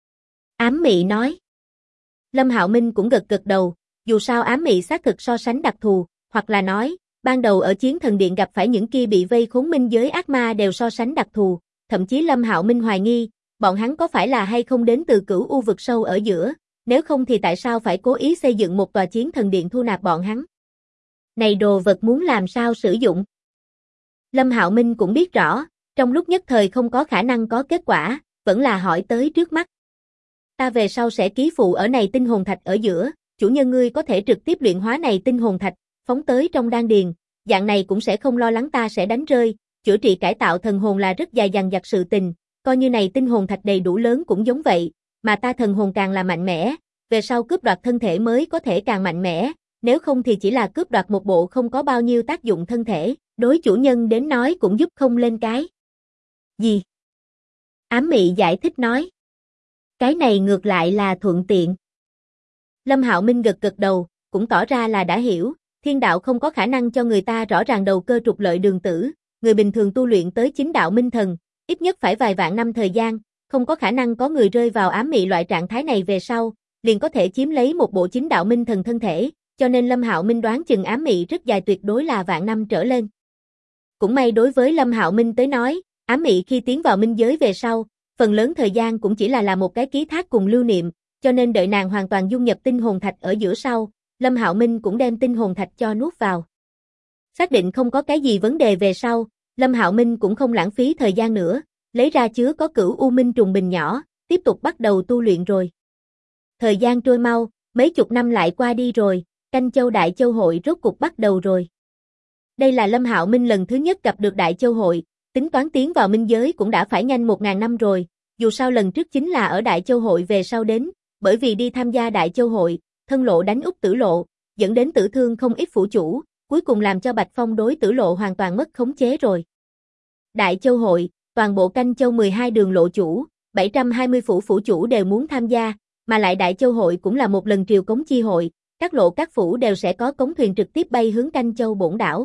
Ám Mị nói. Lâm Hạo Minh cũng gật gật đầu, dù sao Ám Mị xác thực so sánh đặc thù, hoặc là nói, ban đầu ở Chiến Thần Điện gặp phải những kia bị vây khốn minh giới ác ma đều so sánh đặc thù, thậm chí Lâm Hạo Minh hoài nghi, bọn hắn có phải là hay không đến từ Cửu U vực sâu ở giữa, nếu không thì tại sao phải cố ý xây dựng một tòa Chiến Thần Điện thu nạp bọn hắn? Này đồ vật muốn làm sao sử dụng? Lâm Hạo Minh cũng biết rõ, trong lúc nhất thời không có khả năng có kết quả, vẫn là hỏi tới trước mắt. Ta về sau sẽ ký phụ ở này tinh hồn thạch ở giữa, chủ nhân ngươi có thể trực tiếp luyện hóa này tinh hồn thạch, phóng tới trong đan điền, dạng này cũng sẽ không lo lắng ta sẽ đánh rơi, chữa trị cải tạo thần hồn là rất dài dằng dặc sự tình, coi như này tinh hồn thạch đầy đủ lớn cũng giống vậy, mà ta thần hồn càng là mạnh mẽ, về sau cướp đoạt thân thể mới có thể càng mạnh mẽ, nếu không thì chỉ là cướp đoạt một bộ không có bao nhiêu tác dụng thân thể, đối chủ nhân đến nói cũng giúp không lên cái. Gì? Ám Mị giải thích nói. Cái này ngược lại là thuận tiện. Lâm Hạo Minh gật gật đầu, cũng tỏ ra là đã hiểu, thiên đạo không có khả năng cho người ta rõ ràng đầu cơ trục lợi đường tử, người bình thường tu luyện tới chính đạo minh thần, ít nhất phải vài vạn năm thời gian, không có khả năng có người rơi vào ám mị loại trạng thái này về sau, liền có thể chiếm lấy một bộ chính đạo minh thần thân thể, cho nên Lâm Hạo Minh đoán chừng ám mị rất dài tuyệt đối là vạn năm trở lên. Cũng may đối với Lâm Hạo Minh tới nói, ám mị khi tiến vào minh giới về sau, phần lớn thời gian cũng chỉ là một cái ký thác cùng lưu niệm, cho nên đợi nàng hoàn toàn dung nhập tinh hồn thạch ở giữa sau, Lâm Hạo Minh cũng đem tinh hồn thạch cho nuốt vào. Xác định không có cái gì vấn đề về sau, Lâm Hạo Minh cũng không lãng phí thời gian nữa, lấy ra chứa có Cửu U Minh trùng bình nhỏ, tiếp tục bắt đầu tu luyện rồi. Thời gian trôi mau, mấy chục năm lại qua đi rồi, Canh Châu Đại Châu Hội rốt cục bắt đầu rồi. Đây là Lâm Hạo Minh lần thứ nhất gặp được Đại Châu Hội, tính toán tiến vào minh giới cũng đã phải nhanh 1000 năm rồi, dù sao lần trước chính là ở Đại Châu Hội về sau đến, bởi vì đi tham gia Đại Châu Hội, thân lộ đánh úp Tử Lộ, dẫn đến tử thương không ít phủ chủ, cuối cùng làm cho Bạch Phong đối Tử Lộ hoàn toàn mất khống chế rồi. Đại Châu Hội, toàn bộ Canh Châu 12 đường lộ chủ, 720 phủ chủ đều muốn tham gia, mà lại Đại Châu Hội cũng là một lần triều cống chi hội, các lộ các phủ đều sẽ có cống thuyền trực tiếp bay hướng Canh Châu bổn đảo.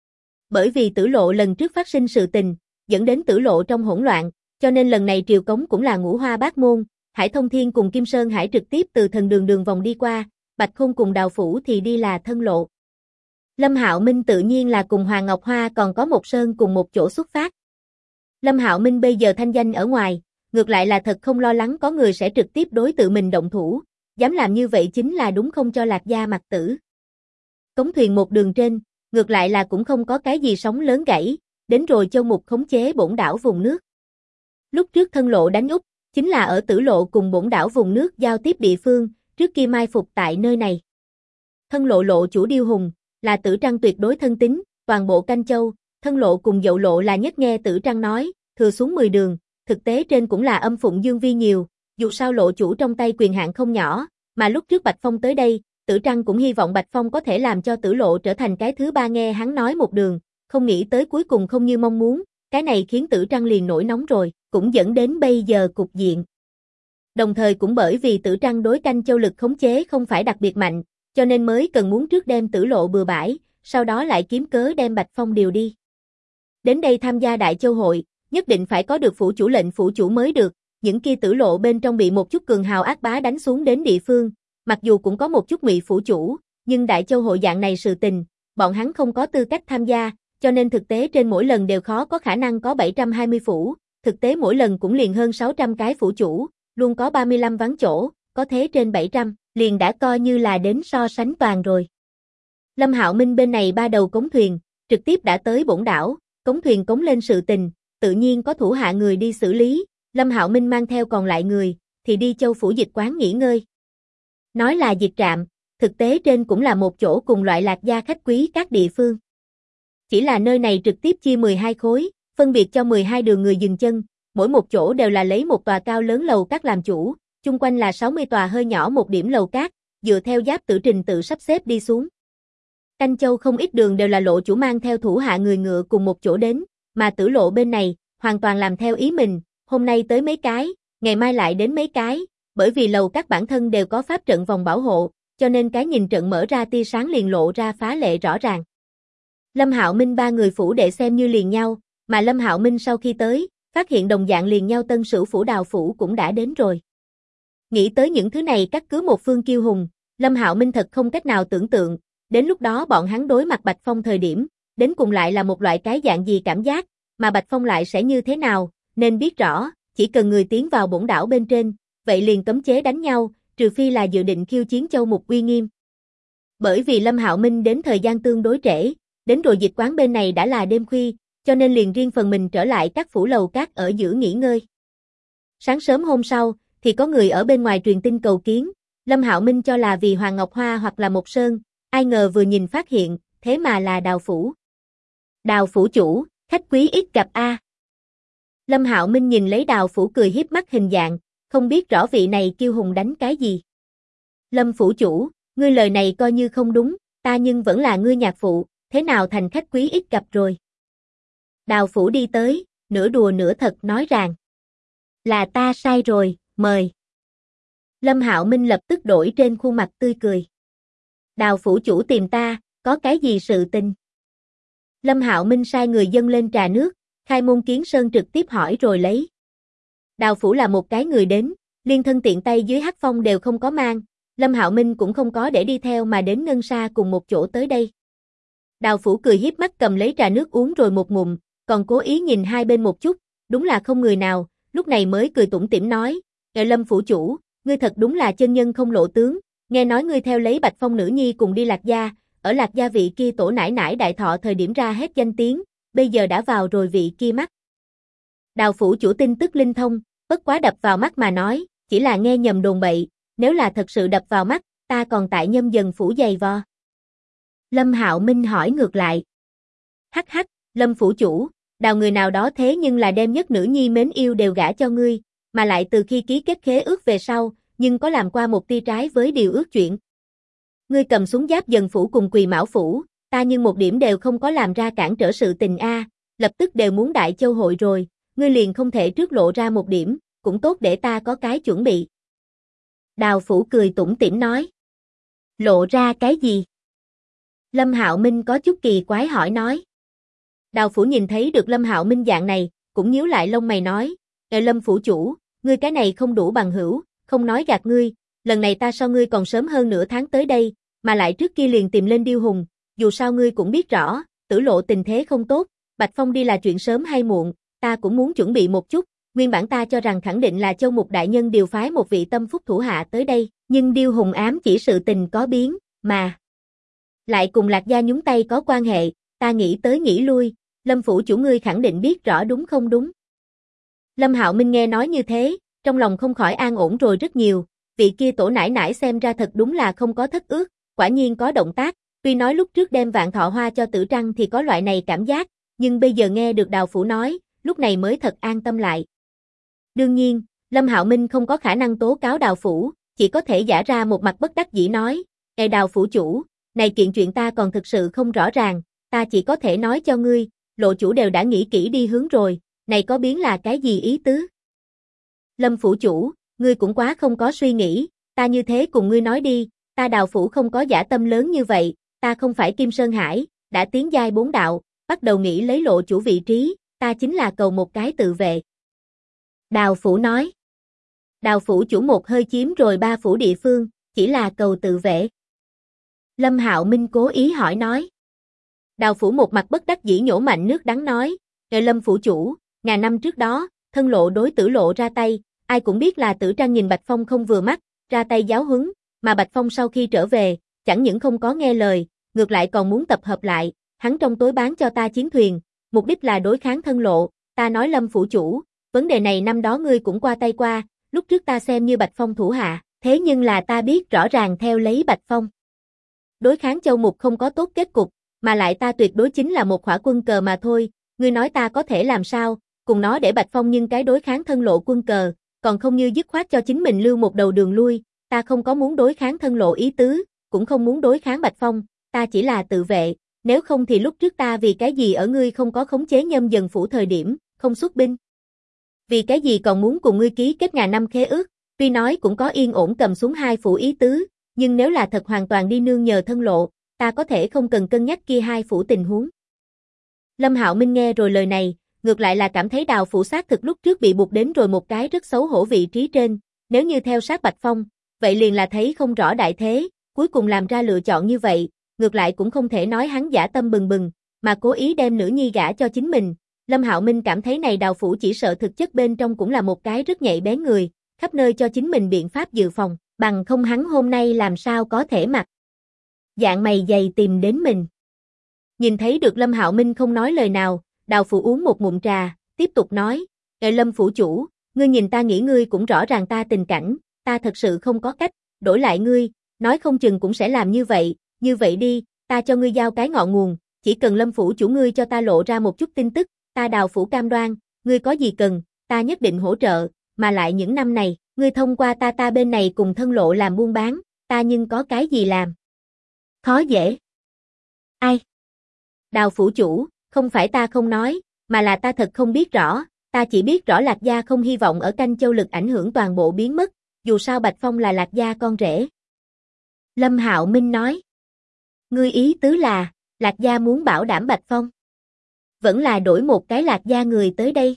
Bởi vì Tử Lộ lần trước phát sinh sự tình, dẫn đến Tử Lộ trong hỗn loạn, cho nên lần này triều cống cũng là ngũ hoa bát môn, Hải Thông Thiên cùng Kim Sơn Hải trực tiếp từ thần đường đường vòng đi qua, Bạch Khôn cùng Đào Phủ thì đi là thân lộ. Lâm Hạo Minh tự nhiên là cùng Hoàng Ngọc Hoa còn có một sơn cùng một chỗ xuất phát. Lâm Hạo Minh bây giờ thanh danh ở ngoài, ngược lại là thật không lo lắng có người sẽ trực tiếp đối tự mình động thủ, dám làm như vậy chính là đúng không cho Lạc Gia mặt tử. Cống thuyền một đường trên, ngược lại là cũng không có cái gì sóng lớn gãy, đến rồi Châu Mục khống chế bổn đảo vùng nước. Lúc trước thân lộ đánh úp, chính là ở Tử Lộ cùng bổn đảo vùng nước giao tiếp địa phương, trước kia mai phục tại nơi này. Thân lộ lộ chủ Điêu Hùng, là Tử Trăng tuyệt đối thân tín, toàn bộ Canh Châu, thân lộ cùng Dậu Lộ là nhất nghe Tử Trăng nói, thừa xuống 10 đường, thực tế trên cũng là âm phụng dương vi nhiều, dù sao lộ chủ trong tay quyền hạn không nhỏ, mà lúc trước Bạch Phong tới đây, Tử Trăng cũng hy vọng Bạch Phong có thể làm cho Tử Lộ trở thành cái thứ ba nghe hắn nói một đường, không nghĩ tới cuối cùng không như mong muốn, cái này khiến Tử Trăng liền nổi nóng rồi, cũng dẫn đến bây giờ cục diện. Đồng thời cũng bởi vì Tử Trăng đối Canh Châu lực khống chế không phải đặc biệt mạnh, cho nên mới cần muốn trước đem Tử Lộ bừa bãi, sau đó lại kiếm cớ đem Bạch Phong điều đi. Đến đây tham gia Đại Châu Hội, nhất định phải có được phủ chủ lệnh phủ chủ mới được, những kia Tử Lộ bên trong bị một chút cường hào ác bá đánh xuống đến địa phương, mặc dù cũng có một chút ngụy phủ chủ, nhưng Đại Châu Hội dạng này sự tình, bọn hắn không có tư cách tham gia, cho nên thực tế trên mỗi lần đều khó có khả năng có 720 phủ, thực tế mỗi lần cũng liền hơn 600 cái phủ chủ, luôn có 35 vắng chỗ, có thế trên 700, liền đã coi như là đến so sánh toàn rồi. Lâm Hạo Minh bên này ba đầu cống thuyền, trực tiếp đã tới bổn đảo, cống thuyền cống lên sự tình, tự nhiên có thủ hạ người đi xử lý, Lâm Hạo Minh mang theo còn lại người, thì đi Châu phủ dịch quán nghỉ ngơi. Nói là dịch trạm, thực tế trên cũng là một chỗ cùng loại lạc gia khách quý các địa phương. Chỉ là nơi này trực tiếp chia 12 khối, phân biệt cho 12 đường người dừng chân, mỗi một chỗ đều là lấy một tòa cao lớn lầu các làm chủ, chung quanh là 60 tòa hơi nhỏ một điểm lầu các, dựa theo giáp tử trình tự sắp xếp đi xuống. Canh Châu không ít đường đều là lộ chủ mang theo thủ hạ người ngựa cùng một chỗ đến, mà Tử Lộ bên này, hoàn toàn làm theo ý mình, hôm nay tới mấy cái, ngày mai lại đến mấy cái, bởi vì lầu các bản thân đều có pháp trận vòng bảo hộ, cho nên cái nhìn trận mở ra tia sáng liền lộ ra phá lệ rõ ràng. Lâm Hạo Minh ba người phủ đệ xem như liền nhau, mà Lâm Hạo Minh sau khi tới, phát hiện đồng dạng liền nhau Tân Sửu phủ Đào phủ cũng đã đến rồi. Nghĩ tới những thứ này cắt cứ một phương kiêu hùng, Lâm Hạo Minh thật không cách nào tưởng tượng, đến lúc đó bọn hắn đối mặt Bạch Phong thời điểm, đến cùng lại là một loại cái dạng gì cảm giác, mà Bạch Phong lại sẽ như thế nào, nên biết rõ, chỉ cần người tiến vào bổn đảo bên trên, vậy liền cấm chế đánh nhau, trừ phi là dự định khiêu chiến Châu Mục uy nghiêm. Bởi vì Lâm Hạo Minh đến thời gian tương đối trễ, đến rồi dịch quán bên này đã là đêm khuya, cho nên liền riêng phần mình trở lại các phủ lầu các ở giữa nghỉ ngơi. Sáng sớm hôm sau, thì có người ở bên ngoài truyền tin cầu kiến, Lâm Hạo Minh cho là vì Hoàng Ngọc Hoa hoặc là Mộc Sơn, ai ngờ vừa nhìn phát hiện, thế mà là Đào phủ. Đào phủ chủ, khách quý ít gặp a. Lâm Hạo Minh nhìn lấy Đào phủ cười hiếp mắt hình dạng, không biết rõ vị này kiêu hùng đánh cái gì. Lâm phủ chủ, ngươi lời này coi như không đúng, ta nhưng vẫn là ngươi nhạc phụ, thế nào thành khách quý ít gặp rồi. Đào phủ đi tới, nửa đùa nửa thật nói rằng, là ta sai rồi, mời. Lâm Hạo Minh lập tức đổi trên khuôn mặt tươi cười. Đào phủ chủ tìm ta, có cái gì sự tình? Lâm Hạo Minh sai người dâng lên trà nước, Khai Môn Kiến Sơn trực tiếp hỏi rồi lấy. Đào phủ là một cái người đến, liên thân tiện tay dưới hắc phong đều không có mang, Lâm Hạo Minh cũng không có để đi theo mà đến Ngân Sa cùng một chỗ tới đây. Đào phủ cười hiếp mắt cầm lấy trà nước uống rồi một ngụm, còn cố ý nhìn hai bên một chút, đúng là không người nào, lúc này mới cười tủm tỉm nói, Lâm phủ chủ, ngươi thật đúng là chân nhân không lộ tướng, nghe nói ngươi theo lấy Bạch Phong nữ nhi cùng đi Lạc Gia, ở Lạc Gia vị kia tổ nải nải đại thọ thời điểm ra hết danh tiếng, bây giờ đã vào rồi vị kia mắt. Đào phủ chủ tin tức linh thông, bất quá đập vào mắt mà nói, chỉ là nghe nhầm đồn bậy, nếu là thật sự đập vào mắt, ta còn tại Nhâm Dần phủ giày vò. Lâm Hạo Minh hỏi ngược lại. Hắc hắc, Lâm phủ chủ, Đào người nào đó thế nhưng là đem nhất nữ nhi mến yêu đều gả cho ngươi, mà lại từ khi ký kết khế ước về sau, nhưng có làm qua một tia trái với điều ước chuyện. Ngươi cầm súng Giáp Dần phủ cùng Quỳ Mão phủ, ta nhưng một điểm đều không có làm ra cản trở sự tình a, lập tức đều muốn Đại Châu hội rồi, ngươi liền không thể trước lộ ra một điểm, cũng tốt để ta có cái chuẩn bị. Đào phủ cười tủm tỉm nói. Lộ ra cái gì? Lâm Hạo Minh có chút kỳ quái hỏi nói. Đào phủ nhìn thấy được Lâm Hạo Minh dạng này, cũng nhíu lại lông mày nói, Lâm phủ chủ, ngươi cái này không đủ bằng hữu, không nói gạt ngươi, lần này ta so ngươi còn sớm hơn nửa tháng tới đây, mà lại trước kia liền tìm lên Điêu Hùng, dù sao ngươi cũng biết rõ, Tử Lộ tình thế không tốt, Bạch Phong đi là chuyện sớm hay muộn, ta cũng muốn chuẩn bị một chút, nguyên bản ta cho rằng khẳng định là Châu Mục đại nhân điều phái một vị tâm phúc thủ hạ tới đây, nhưng Điêu Hùng ám chỉ sự tình có biến, mà lại cùng Lạc Gia nhúng tay có quan hệ, ta nghĩ tới nghĩ lui, Lâm phủ chủ ngươi khẳng định biết rõ đúng không đúng. Lâm Hạo Minh nghe nói như thế, trong lòng không khỏi an ổn rồi rất nhiều, vị kia tổ nải nải xem ra thật đúng là không có thất ước, quả nhiên có động tác, tuy nói lúc trước đem Vạn Thọ Hoa cho Tử Trăng thì có loại này cảm giác, nhưng bây giờ nghe được Đào phủ nói, lúc này mới thật an tâm lại. Đương nhiên, Lâm Hạo Minh không có khả năng tố cáo Đào phủ, chỉ có thể giả ra một mặt bất đắc dĩ nói, Đào phủ chủ, này kiện chuyện ta còn thực sự không rõ ràng, ta chỉ có thể nói cho ngươi, lộ chủ đều đã nghĩ kỹ đi hướng rồi, này có biến là cái gì ý tứ? Lâm phủ chủ, ngươi cũng quá không có suy nghĩ, ta như thế cùng ngươi nói đi, ta Đào phủ không có dã tâm lớn như vậy, ta không phải Kim Sơn Hải, đã tiến giai 4 đạo, bắt đầu nghĩ lấy lộ chủ vị trí, ta chính là cầu một cái tự vệ. Đào phủ nói. Đào phủ chủ một hơi chiếm rồi 3 phủ địa phương, chỉ là cầu tự vệ. Lâm Hạo Minh cố ý hỏi nói. Đào Phủ một mặt bất đắc dĩ nhổ mạnh nước đắng nói, Lâm phủ chủ, ngàn năm trước đó, thân lộ đối Tử Lộ ra tay, ai cũng biết là Tử Trang nhìn Bạch Phong không vừa mắt, ra tay giáo huấn, mà Bạch Phong sau khi trở về, chẳng những không có nghe lời, ngược lại còn muốn tập hợp lại, hắn trong tối bán cho ta chiến thuyền, mục đích là đối kháng thân lộ, ta nói Lâm phủ chủ, vấn đề này năm đó ngươi cũng qua tay qua, lúc trước ta xem như Bạch Phong thủ hạ, thế nhưng là ta biết rõ ràng theo lấy Bạch Phong. Đối kháng Châu Mục không có tốt kết cục, mà lại ta tuyệt đối chính là một khỏa quân cờ mà thôi, ngươi nói ta có thể làm sao, cùng nó để Bạch Phong nhưng cái đối kháng thân lộ quân cờ, còn không như dứt khoát cho chính mình lưu một đầu đường lui, ta không có muốn đối kháng thân lộ ý tứ, cũng không muốn đối kháng Bạch Phong, ta chỉ là tự vệ, nếu không thì lúc trước ta vì cái gì ở ngươi không có khống chế Nhâm Dần phủ thời điểm, không xuất binh. Vì cái gì còn muốn cùng ngươi ký kết ngàn năm khế ước, tuy nói cũng có yên ổn cầm xuống hai phủ ý tứ, nhưng nếu là thật hoàn toàn đi nương nhờ thân lộ, ta có thể không cần cân nhắc kia hai phủ tình huống. Lâm Hạo Minh nghe rồi lời này, ngược lại là cảm thấy Đào phủ xác thực lúc trước bị buộc đến rồi một cái rất xấu hổ vị trí trên, nếu như theo sát Bạch Phong, vậy liền là thấy không rõ đại thế, cuối cùng làm ra lựa chọn như vậy, ngược lại cũng không thể nói hắn dã tâm bừng bừng, mà cố ý đem nữ nhi gả cho chính mình. Lâm Hạo Minh cảm thấy này Đào phủ chỉ sợ thực chất bên trong cũng là một cái rất nhạy bén người, khắp nơi cho chính mình biện pháp dự phòng, bằng không hắn hôm nay làm sao có thể mặc dạng mày dày tìm đến mình. Nhìn thấy được Lâm Hạo Minh không nói lời nào, Đào phủ uống một ngụm trà, tiếp tục nói, Lâm phủ chủ, ngươi nhìn ta nghĩ ngươi cũng rõ ràng ta tình cảnh, ta thật sự không có cách, đổi lại ngươi, nói không chừng cũng sẽ làm như vậy đi, ta cho ngươi giao cái ngọn nguồn, chỉ cần Lâm phủ chủ ngươi cho ta lộ ra một chút tin tức, ta Đào phủ cam đoan, ngươi có gì cần, ta nhất định hỗ trợ, mà lại những năm này, ngươi thông qua ta bên này cùng thân lộ làm buôn bán, ta nhưng có cái gì làm. Khó dễ. Ai? Đào phủ chủ, không phải ta không nói, mà là ta thật không biết rõ, ta chỉ biết rõ Lạc Gia không hy vọng ở Canh Châu lực ảnh hưởng toàn bộ biến mất, dù sao Bạch Phong là Lạc Gia con rể. Lâm Hạo Minh nói. Ngươi ý tứ là, Lạc Gia muốn bảo đảm Bạch Phong. Vẫn là đổi một cái Lạc Gia người tới đây.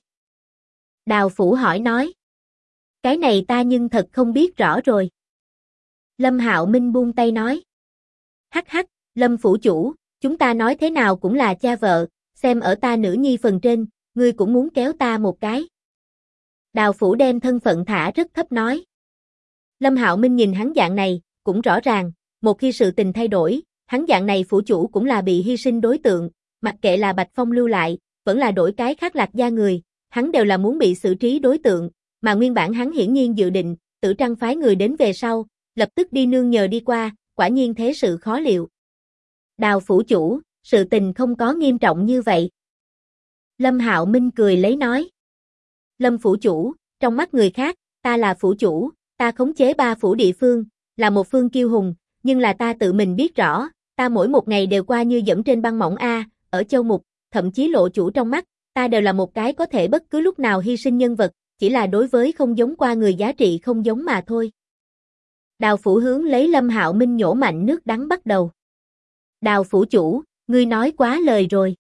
Đào phủ hỏi nói. Cái này ta nhưng thật không biết rõ rồi. Lâm Hạo Minh buông tay nói. Hắc hắc, Lâm phủ chủ, chúng ta nói thế nào cũng là cha vợ, xem ở ta nữ nhi phần trên, ngươi cũng muốn kéo ta một cái. Đào phủ đem thân phận thả rất thấp nói. Lâm Hạo Minh nhìn hắn dạng này, cũng rõ ràng, một khi sự tình thay đổi, hắn dạng này phủ chủ cũng là bị hy sinh đối tượng, mặc kệ là Bạch Phong lưu lại, vẫn là đổi cái khác Lạc Gia người, hắn đều là muốn bị xử trí đối tượng, mà nguyên bản hắn hiển nhiên dự định, Tử Trăng phái người đến về sau, lập tức đi nương nhờ đi qua, quả nhiên thế sự khó liệu. Đào phủ chủ, sự tình không có nghiêm trọng như vậy. Lâm Hạo Minh cười lấy nói. Lâm phủ chủ, trong mắt người khác, ta là phủ chủ, ta khống chế 3 phủ địa phương, là một phương kiêu hùng, nhưng là ta tự mình biết rõ, ta mỗi một ngày đều qua như dẫm trên băng mỏng A, ở Châu Mục, thậm chí lộ chủ trong mắt, ta đều là một cái có thể bất cứ lúc nào hy sinh nhân vật, chỉ là đối với không giống qua người giá trị không giống mà thôi. Đào phủ hướng lấy Lâm Hạo Minh nhổ mạnh nước đắng bắt đầu. Đào phủ chủ, ngươi nói quá lời rồi.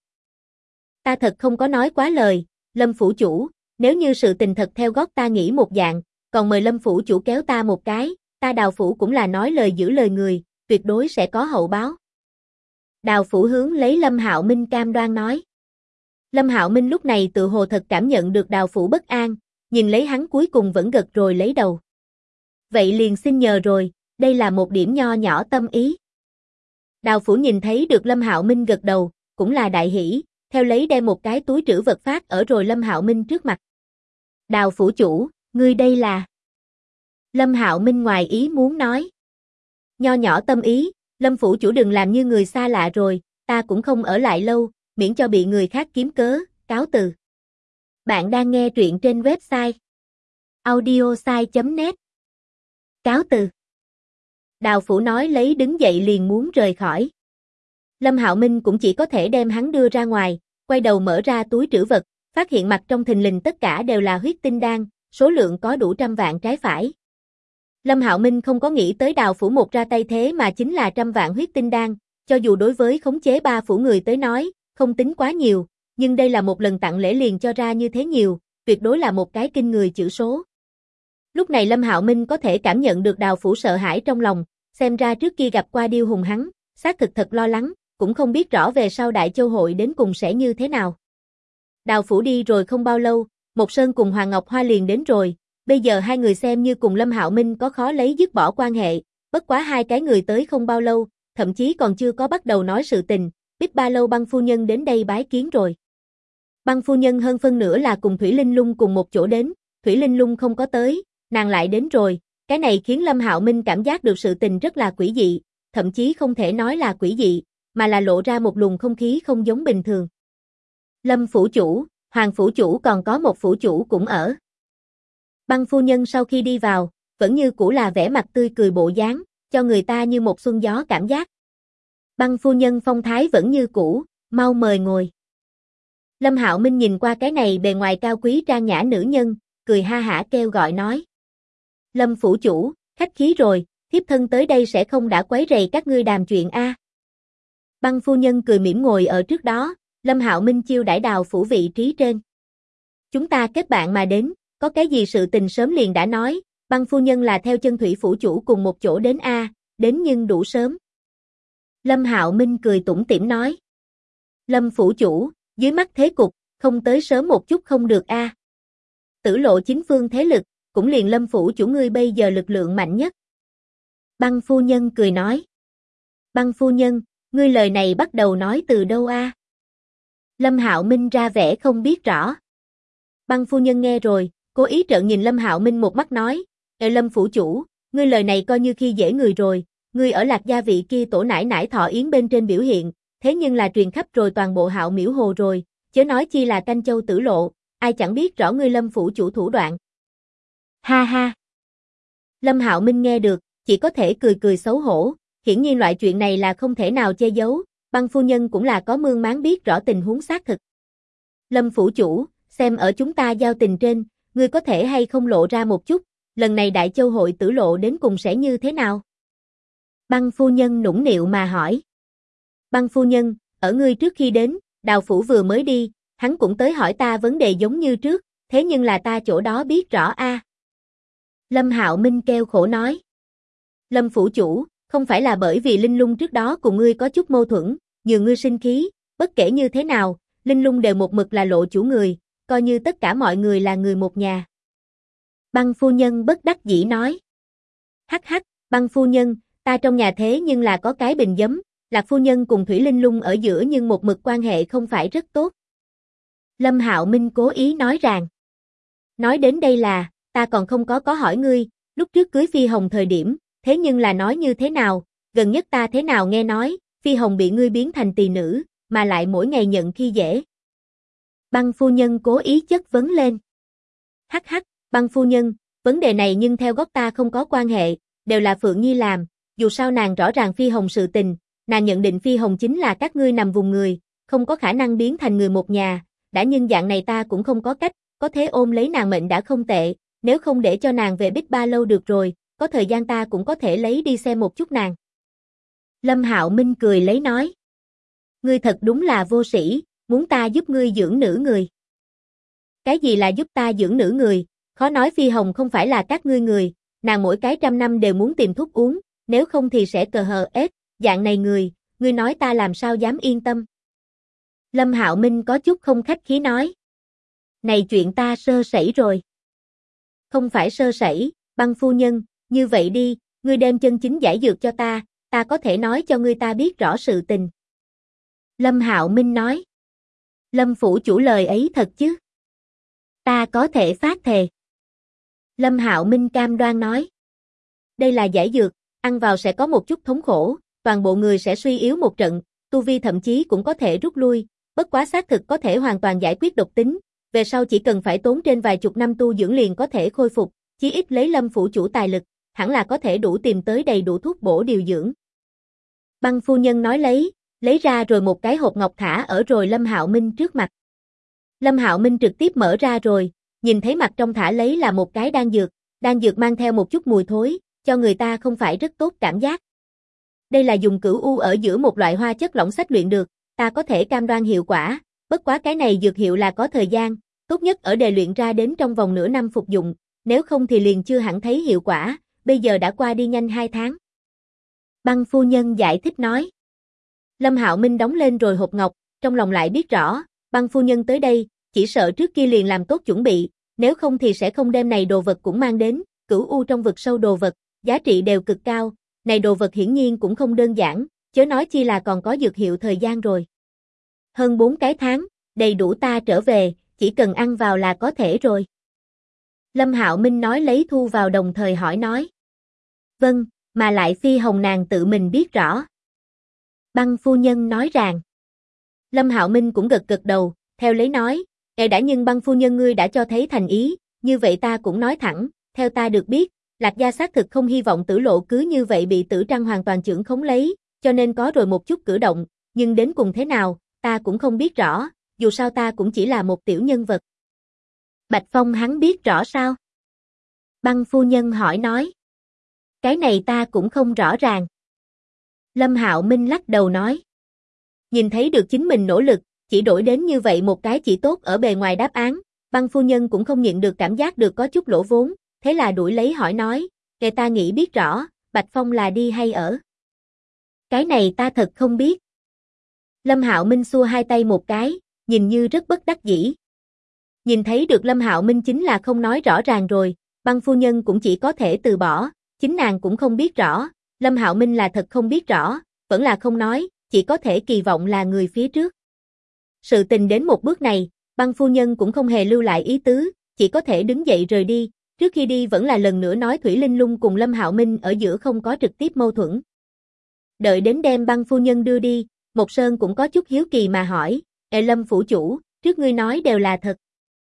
Ta thật không có nói quá lời, Lâm phủ chủ, nếu như sự tình thật theo gót ta nghĩ một dạng, còn mời Lâm phủ chủ kéo ta một cái, ta Đào phủ cũng là nói lời giữ lời người, tuyệt đối sẽ có hậu báo. Đào phủ hướng lấy Lâm Hạo Minh cam đoan nói. Lâm Hạo Minh lúc này tự hồ thật cảm nhận được Đào phủ bất an, nhìn lấy hắn cuối cùng vẫn gật rồi lấy đầu. Vậy liền xin nhờ rồi, đây là một điểm nho nhỏ tâm ý. Đào phủ nhìn thấy được Lâm Hạo Minh gật đầu, cũng là đại hỉ, theo lấy đem một cái túi trữ vật phát ở rồi Lâm Hạo Minh trước mặt. Đào phủ chủ, ngươi đây là... Lâm Hạo Minh ngoài ý muốn nói. Nho nhỏ tâm ý, Lâm phủ chủ đừng làm như người xa lạ rồi, ta cũng không ở lại lâu, miễn cho bị người khác kiếm cớ, cáo từ. Bạn đang nghe truyện trên website audiosai.net. Cáo từ. Đào phủ nói lấy đứng dậy liền muốn rời khỏi. Lâm Hạo Minh cũng chỉ có thể đem hắn đưa ra ngoài, quay đầu mở ra túi trữ vật, phát hiện mặt trong thình lình tất cả đều là huyết tinh đan, số lượng có đủ 100 vạn trái phải. Lâm Hạo Minh không có nghĩ tới Đào phủ một ra tay thế mà chính là 100 vạn huyết tinh đan, cho dù đối với khống chế 3 phủ người tới nói, không tính quá nhiều, nhưng đây là một lần tặng lễ liền cho ra như thế nhiều, tuyệt đối là một cái kinh người chữ số. Lúc này Lâm Hạo Minh có thể cảm nhận được Đào phủ sợ hãi trong lòng, xem ra trước kia gặp qua điêu hùng hắn, xác thực thật lo lắng, cũng không biết rõ về sau Đại Châu hội đến cùng sẽ như thế nào. Đào Phủ đi rồi không bao lâu, Một Sơn cùng Hoàng Ngọc Hoa liền đến rồi, bây giờ hai người xem như cùng Lâm Hạo Minh có khó lấy dứt bỏ quan hệ, bất quá hai cái người tới không bao lâu, thậm chí còn chưa có bắt đầu nói sự tình, biết ba lâu Băng phu nhân đến đây bái kiến rồi. Băng phu nhân hơn phân nửa là cùng Thủy Linh Lung cùng một chỗ đến, Thủy Linh Lung không có tới, nàng lại đến rồi, cái này khiến Lâm Hạo Minh cảm giác được sự tình rất là quỷ dị, thậm chí không thể nói là quỷ dị, mà là lộ ra một luồng không khí không giống bình thường. Lâm phủ chủ, Hoàng phủ chủ còn có một phủ chủ cũng ở. Băng phu nhân sau khi đi vào, vẫn như cũ là vẻ mặt tươi cười bộ dáng, cho người ta như một xuân gió cảm giác. Băng phu nhân phong thái vẫn như cũ, mau mời ngồi. Lâm Hạo Minh nhìn qua cái này bề ngoài cao quý trang nhã nữ nhân, cười ha hả kêu gọi nói. Lâm phủ chủ, khách khí rồi, thiếp thân tới đây sẽ không đã quấy rầy các ngươi đàm chuyện a. Băng phu nhân cười mỉm ngồi ở trước đó, Lâm Hạo Minh chiêu đãi Đào phủ vị trí trên. Chúng ta kết bạn mà đến, có cái gì sự tình sớm liền đã nói, Băng phu nhân là theo Chân Thủy phủ chủ cùng một chỗ đến a, đến nhưng đủ sớm. Lâm Hạo Minh cười tủm tỉm nói. Lâm phủ chủ, dưới mắt thế cục, không tới sớm một chút không được a. Tử lộ chính phương thế lực, cũng liền Lâm phủ chủ ngươi bây giờ lực lượng mạnh nhất. Băng phu nhân cười nói. Băng phu nhân, ngươi lời này bắt đầu nói từ đâu a? Lâm Hạo Minh ra vẻ không biết rõ. Băng phu nhân nghe rồi, cố ý trợn nhìn Lâm Hạo Minh một mắt nói, Lâm phủ chủ, ngươi lời này coi như khi dễ người rồi, ngươi ở Lạc gia vị kia tổ nải nải thọ yến bên trên biểu hiện, thế nhưng là truyền khắp rồi toàn bộ Hạo Miễu Hồ rồi, chớ nói chi là Canh Châu Tử Lộ, ai chẳng biết rõ ngươi Lâm phủ chủ thủ đoạn. Ha ha. Lâm Hạo Minh nghe được, chỉ có thể cười cười xấu hổ, hiển nhiên loại chuyện này là không thể nào che giấu, Băng phu nhân cũng là có mương máng biết rõ tình huống xác thực. Lâm phủ chủ, xem ở chúng ta giao tình trên, ngươi có thể hay không lộ ra một chút, lần này Đại Châu hội Tử Lộ đến cùng sẽ như thế nào? Băng phu nhân nũng nịu mà hỏi. Băng phu nhân, ở ngươi trước khi đến, Đào phủ vừa mới đi, hắn cũng tới hỏi ta vấn đề giống như trước, thế nhưng là ta chỗ đó biết rõ a. Lâm Hạo Minh kêu khổ nói. Lâm phủ chủ, không phải là bởi vì Linh Lung trước đó cùng ngươi có chút mâu thuẫn, nhường ngươi sinh khí, bất kể như thế nào, Linh Lung đều một mực là lộ chủ người, coi như tất cả mọi người là người một nhà. Băng phu nhân bất đắc dĩ nói. Hắc hắc, Băng phu nhân, ta trong nhà thế nhưng là có cái bình giấm, Lạc phu nhân cùng Thủy Linh Lung ở giữa nhưng một mực quan hệ không phải rất tốt. Lâm Hạo Minh cố ý nói rằng. Nói đến đây là, ta còn không có hỏi ngươi, lúc trước cưới Phi Hồng thời điểm, thế nhưng là nói như thế nào, gần nhất ta thế nào nghe nói, Phi Hồng bị ngươi biến thành tỳ nữ, mà lại mỗi ngày nhận khi dễ. Băng phu nhân cố ý chất vấn lên. Hắc hắc, Băng phu nhân, vấn đề này nhưng theo góc ta không có quan hệ, đều là Phượng Nhi làm, dù sao nàng rõ ràng Phi Hồng sự tình, nàng nhận định Phi Hồng chính là các ngươi nằm vùng người, không có khả năng biến thành người một nhà, đã nhưng dạng này ta cũng không có cách, có thế ôm lấy nàng mệnh đã không tệ, nếu không để cho nàng về Bích Ba lâu được rồi, có thời gian ta cũng có thể lấy đi xem một chút nàng. Lâm Hạo Minh cười lấy nói. Ngươi thật đúng là vô sĩ, muốn ta giúp ngươi dưỡng nữ người. Cái gì là giúp ta dưỡng nữ người, khó nói Phi Hồng không phải là các ngươi người, nàng mỗi cái 100 năm đều muốn tìm thuốc uống, nếu không thì sẽ cờ hờ ết, dạng này người, ngươi nói ta làm sao dám yên tâm. Lâm Hạo Minh có chút không khách khí nói. Này chuyện ta sơ sẩy rồi. Không phải sơ sẩy, Băng phu nhân, như vậy đi, ngươi đem chân chính giải dược cho ta có thể nói cho ngươi ta biết rõ sự tình. Lâm Hạo Minh nói. Lâm phủ chủ lời ấy thật chứ? Ta có thể phát thề. Lâm Hạo Minh cam đoan nói. Đây là giải dược, ăn vào sẽ có một chút thống khổ, toàn bộ người sẽ suy yếu một trận, tu vi thậm chí cũng có thể rút lui, bất quá xác thực có thể hoàn toàn giải quyết độc tính, về sau chỉ cần phải tốn trên vài chục năm tu dưỡng liền có thể khôi phục, chí ít lấy Lâm phủ chủ tài lực, hẳn là có thể đủ tìm tới đầy đủ thuốc bổ điều dưỡng. Băng phu nhân nói lấy ra rồi một cái hộp ngọc thả ở rồi Lâm Hạo Minh trước mặt. Lâm Hạo Minh trực tiếp mở ra rồi, nhìn thấy mặt trong thả lấy là một cái đan dược mang theo một chút mùi thối, cho người ta không phải rất tốt cảm giác. Đây là dùng cửu u ở giữa một loại hoa chất lỏng xách luyện được, ta có thể cam đoan hiệu quả, bất quá cái này dược hiệu là có thời gian, tốt nhất ở đề luyện ra đến trong vòng nửa năm phục dụng, nếu không thì liền chưa hẳn thấy hiệu quả, bây giờ đã qua đi nhanh 2 tháng. Băng phu nhân giải thích nói. Lâm Hạo Minh đóng lên rồi hộp ngọc, trong lòng lại biết rõ, Băng phu nhân tới đây, chỉ sợ trước kia liền làm tốt chuẩn bị, nếu không thì sẽ không đem này đồ vật cũng mang đến, Cửu U trong vực sâu đồ vật, giá trị đều cực cao, này đồ vật hiển nhiên cũng không đơn giản, chớ nói chi là còn có dược hiệu thời gian rồi. Hơn 4 cái tháng, đầy đủ ta trở về, chỉ cần ăn vào là có thể rồi. Lâm Hạo Minh nói lấy thu vào đồng thời hỏi nói. Vâng, mà lại Phi Hồng nàng tự mình biết rõ. Băng phu nhân nói rằng. Lâm Hạo Minh cũng gật gật đầu, theo lấy nói, đã nhưng Băng phu nhân ngươi đã cho thấy thành ý, như vậy ta cũng nói thẳng, theo ta được biết, Lạc gia xác thực không hy vọng Tử Lộ cứ như vậy bị Tử Trăng hoàn toàn chưởng khống lấy, cho nên có rồi một chút cử động, nhưng đến cùng thế nào, ta cũng không biết rõ, dù sao ta cũng chỉ là một tiểu nhân vật. Bạch Phong hắn biết rõ sao? Băng phu nhân hỏi nói. Cái này ta cũng không rõ ràng. Lâm Hạo Minh lắc đầu nói. Nhìn thấy được chính mình nỗ lực, chỉ đổi đến như vậy một cái chỉ tốt ở bề ngoài đáp án, Băng phu nhân cũng không nhịn được cảm giác được có chút lỗ vốn, thế là đuổi lấy hỏi nói, kể ta nghĩ biết rõ, Bạch Phong là đi hay ở? Cái này ta thật không biết. Lâm Hạo Minh xua hai tay một cái, nhìn như rất bất đắc dĩ. Nhìn thấy được Lâm Hạo Minh chính là không nói rõ ràng rồi, Băng phu nhân cũng chỉ có thể từ bỏ, chính nàng cũng không biết rõ, Lâm Hạo Minh là thật không biết rõ, vẫn là không nói, chỉ có thể kỳ vọng là người phía trước. Sự tình đến một bước này, Băng phu nhân cũng không hề lưu lại ý tứ, chỉ có thể đứng dậy rời đi, trước khi đi vẫn là lần nữa nói Thủy Linh Lung cùng Lâm Hạo Minh ở giữa không có trực tiếp mâu thuẫn. Đợi đến đem Băng phu nhân đưa đi, Một Sơn cũng có chút hiếu kỳ mà hỏi, Lâm phủ chủ, trước ngươi nói đều là thật.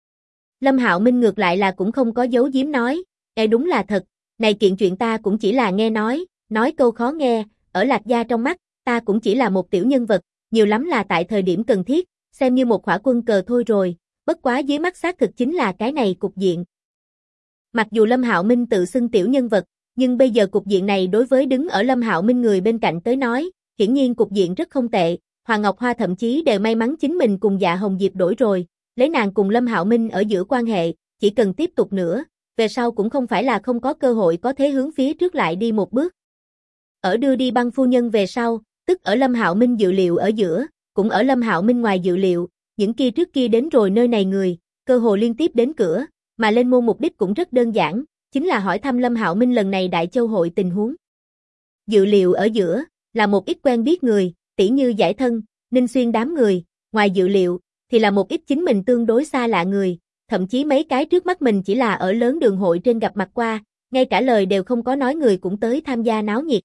Lâm Hạo Minh ngược lại là cũng không có giấu giếm nói, đúng là thật, này kiện chuyện ta cũng chỉ là nghe nói câu khó nghe, ở Lạc gia trong mắt, ta cũng chỉ là một tiểu nhân vật, nhiều lắm là tại thời điểm cần thiết, xem như một khỏa quân cờ thôi rồi, bất quá dưới mắt xác thực chính là cái này cục diện. Mặc dù Lâm Hạo Minh tự xưng tiểu nhân vật, nhưng bây giờ cục diện này đối với đứng ở Lâm Hạo Minh người bên cạnh tới nói, hiển nhiên cục diện rất không tệ, Hoàng Ngọc Hoa thậm chí đều may mắn chính mình cùng Dạ Hồng Diệp đổi rồi, lấy nàng cùng Lâm Hạo Minh ở giữa quan hệ, chỉ cần tiếp tục nữa, về sau cũng không phải là không có cơ hội có thế hướng phía trước lại đi một bước. Ở đưa đi Băng phu nhân về sau, tức ở Lâm Hạo Minh dự liệu ở giữa, cũng ở Lâm Hạo Minh ngoài dự liệu, những kia trước kia đến rồi nơi này người, cơ hồ liên tiếp đến cửa, mà lên môn mục đích cũng rất đơn giản, chính là hỏi thăm Lâm Hạo Minh lần này Đại Châu hội tình huống. Dự liệu ở giữa, là một ít quen biết người, tỉ như Giải Thân, Ninh Xuyên đám người, ngoài dự liệu, thì là một ít chính mình tương đối xa lạ người, thậm chí mấy cái trước mắt mình chỉ là ở lớn đường hội trên gặp mặt qua, ngay cả lời đều không có nói người cũng tới tham gia náo nhiệt.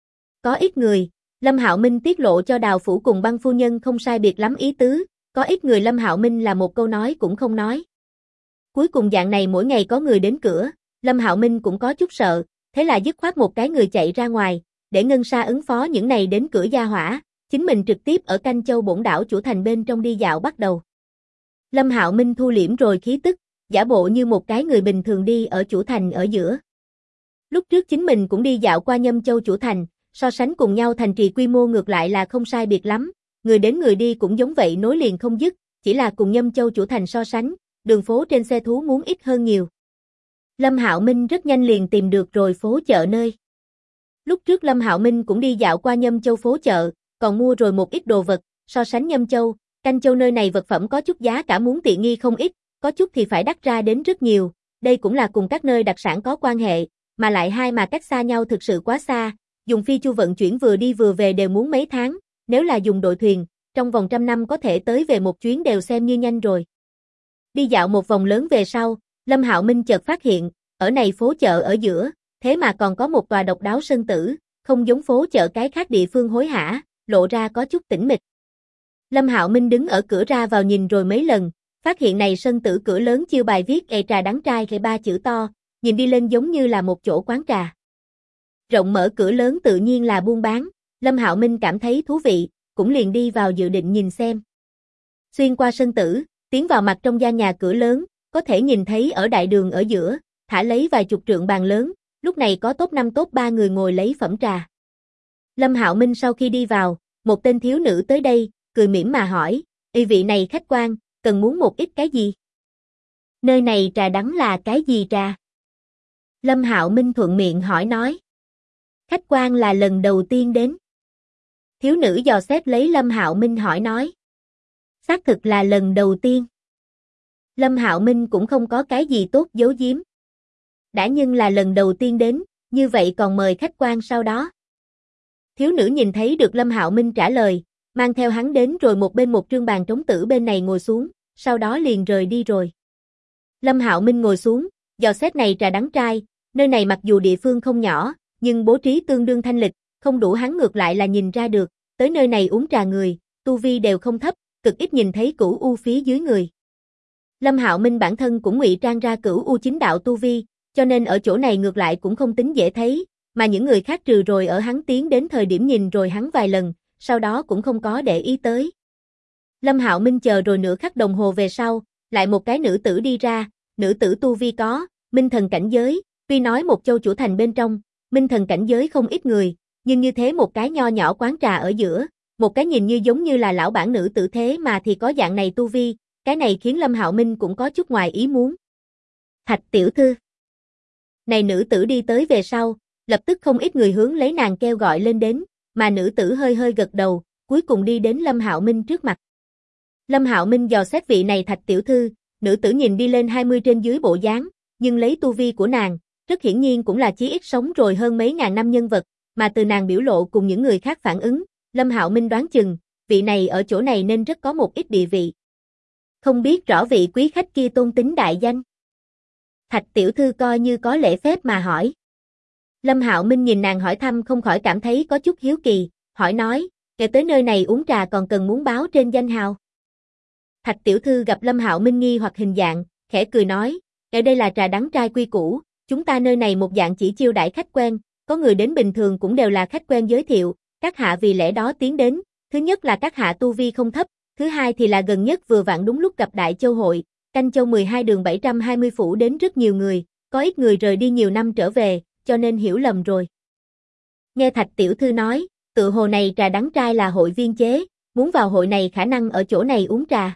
Có ít người, Lâm Hạo Minh tiết lộ cho Đào phủ cùng Băng phu nhân không sai biệt lắm ý tứ, có ít người Lâm Hạo Minh là một câu nói cũng không nói. Cuối cùng dạng này mỗi ngày có người đến cửa, Lâm Hạo Minh cũng có chút sợ, thế là dứt khoát một cái người chạy ra ngoài, để Ngân Sa ứng phó những này đến cửa gia hỏa, chính mình trực tiếp ở Canh Châu bổn đảo chủ thành bên trong đi dạo bắt đầu. Lâm Hạo Minh thu liễm rồi khí tức, giả bộ như một cái người bình thường đi ở chủ thành ở giữa. Lúc trước chính mình cũng đi dạo qua Nhâm Châu chủ thành, so sánh cùng nhau thành trì quy mô ngược lại là không sai biệt lắm, người đến người đi cũng giống vậy nối liền không dứt, chỉ là cùng Nhâm Châu chủ thành so sánh, đường phố trên xe thú muốn ít hơn nhiều. Lâm Hạo Minh rất nhanh liền tìm được rồi phố chợ nơi. Lúc trước Lâm Hạo Minh cũng đi dạo qua Nhâm Châu phố chợ, còn mua rồi một ít đồ vật, so sánh Nhâm Châu, Canh Châu nơi này vật phẩm có chút giá cả muốn tiện nghi không ít, có chút thì phải đắt ra đến rất nhiều, đây cũng là cùng các nơi đặc sản có quan hệ, mà lại hai mà cách xa nhau thực sự quá xa, dùng phi chu vận chuyển vừa đi vừa về đều muốn mấy tháng, nếu là dùng đội thuyền, trong vòng 100 năm có thể tới về một chuyến đều xem như nhanh rồi. Đi dạo một vòng lớn về sau, Lâm Hạo Minh chợt phát hiện, ở này phố chợ ở giữa, thế mà còn có một tòa độc đáo sơn tử, không giống phố chợ cái khác địa phương hối hả, lộ ra có chút tĩnh mịch. Lâm Hạo Minh đứng ở cửa ra vào nhìn rồi mấy lần, phát hiện này sơn tử cửa lớn chiêu bài viết trà đắng trai 3 chữ to, nhìn đi lên giống như là một chỗ quán trà. Rộng mở cửa lớn tự nhiên là buôn bán, Lâm Hạo Minh cảm thấy thú vị, cũng liền đi vào dự định nhìn xem. Xuyên qua sân tử, tiến vào mặt trong gian nhà cửa lớn, có thể nhìn thấy ở đại đường ở giữa, thả lấy vài chục trượng bàn lớn, lúc này có top 5 top 3 người ngồi lấy phẩm trà. Lâm Hạo Minh sau khi đi vào, một tên thiếu nữ tới đây, cười mỉm mà hỏi, vị này khách quan, cần muốn một ít cái gì? Nơi này trà đắng là cái gì trà? Lâm Hạo Minh thuận miệng hỏi nói. Khách quan là lần đầu tiên đến. Thiếu nữ dò xét lấy Lâm Hạo Minh hỏi nói. Xác thực là lần đầu tiên. Lâm Hạo Minh cũng không có cái gì tốt giấu giếm. Đã nhưng là lần đầu tiên đến, như vậy còn mời khách quan sau đó. Thiếu nữ nhìn thấy được Lâm Hạo Minh trả lời, mang theo hắn đến rồi một bên một trương bàn trống tử bên này ngồi xuống, sau đó liền rời đi rồi. Lâm Hạo Minh ngồi xuống, dò xét này trà đắng trai, nơi này mặc dù địa phương không nhỏ, nhưng bố trí tương đương thanh lịch, không đủ hắn ngược lại là nhìn ra được, tới nơi này uống trà người, tu vi đều không thấp, cực ít nhìn thấy cửu u phía dưới người. Lâm Hạo Minh bản thân cũng ngụy trang ra cửu u chính đạo tu vi, cho nên ở chỗ này ngược lại cũng không tính dễ thấy, mà những người khác trừ rồi ở hắn tiến đến thời điểm nhìn rồi hắn vài lần, sau đó cũng không có để ý tới. Lâm Hạo Minh chờ rồi nửa khắc đồng hồ về sau, lại một cái nữ tử đi ra, nữ tử tu vi có, minh thần cảnh giới, tuy nói một châu chủ thành bên trong, minh thần cảnh giới không ít người, nhưng như thế một cái nho nhỏ quán trà ở giữa, một cái nhìn như giống như là lão bản nữ tử thế mà thì có dạng này tu vi, cái này khiến Lâm Hạo Minh cũng có chút ngoài ý muốn. Thạch tiểu thư. Này nữ tử đi tới về sau, lập tức không ít người hướng lấy nàng kêu gọi lên đến, mà nữ tử hơi hơi gật đầu, cuối cùng đi đến Lâm Hạo Minh trước mặt. Lâm Hạo Minh dò xét vị này Thạch tiểu thư, nữ tử nhìn đi lên 20 trên dưới bộ dáng, nhưng lấy tu vi của nàng, rất hiển nhiên cũng là chí ít sống rồi hơn mấy ngàn năm nhân vật, mà từ nàng biểu lộ cùng những người khác phản ứng, Lâm Hạo Minh đoán chừng, vị này ở chỗ này nên rất có một ít địa vị. Không biết rõ vị quý khách kia tôn tính đại danh. Thạch tiểu thư coi như có lễ phép mà hỏi. Lâm Hạo Minh nhìn nàng hỏi thăm không khỏi cảm thấy có chút hiếu kỳ, hỏi nói, kể tới nơi này uống trà còn cần muốn báo trên danh hào. Thạch tiểu thư gặp Lâm Hạo Minh nghi hoặc hình dạng, khẽ cười nói, ở đây là trà đắng trai quy củ, chúng ta nơi này một dạng chỉ chiêu đãi khách quen, có người đến bình thường cũng đều là khách quen giới thiệu, các hạ vì lẽ đó tiến đến, thứ nhất là các hạ tu vi không thấp, thứ hai thì là gần nhất vừa vặn đúng lúc gặp Đại Châu hội, Canh Châu 12 đường 720 phủ đến rất nhiều người, có ít người rời đi nhiều năm trở về, cho nên hiểu lầm rồi. Nghe Thạch tiểu thư nói, tự hồ này trà đắng trai là hội viên chế, muốn vào hội này khả năng ở chỗ này uống trà.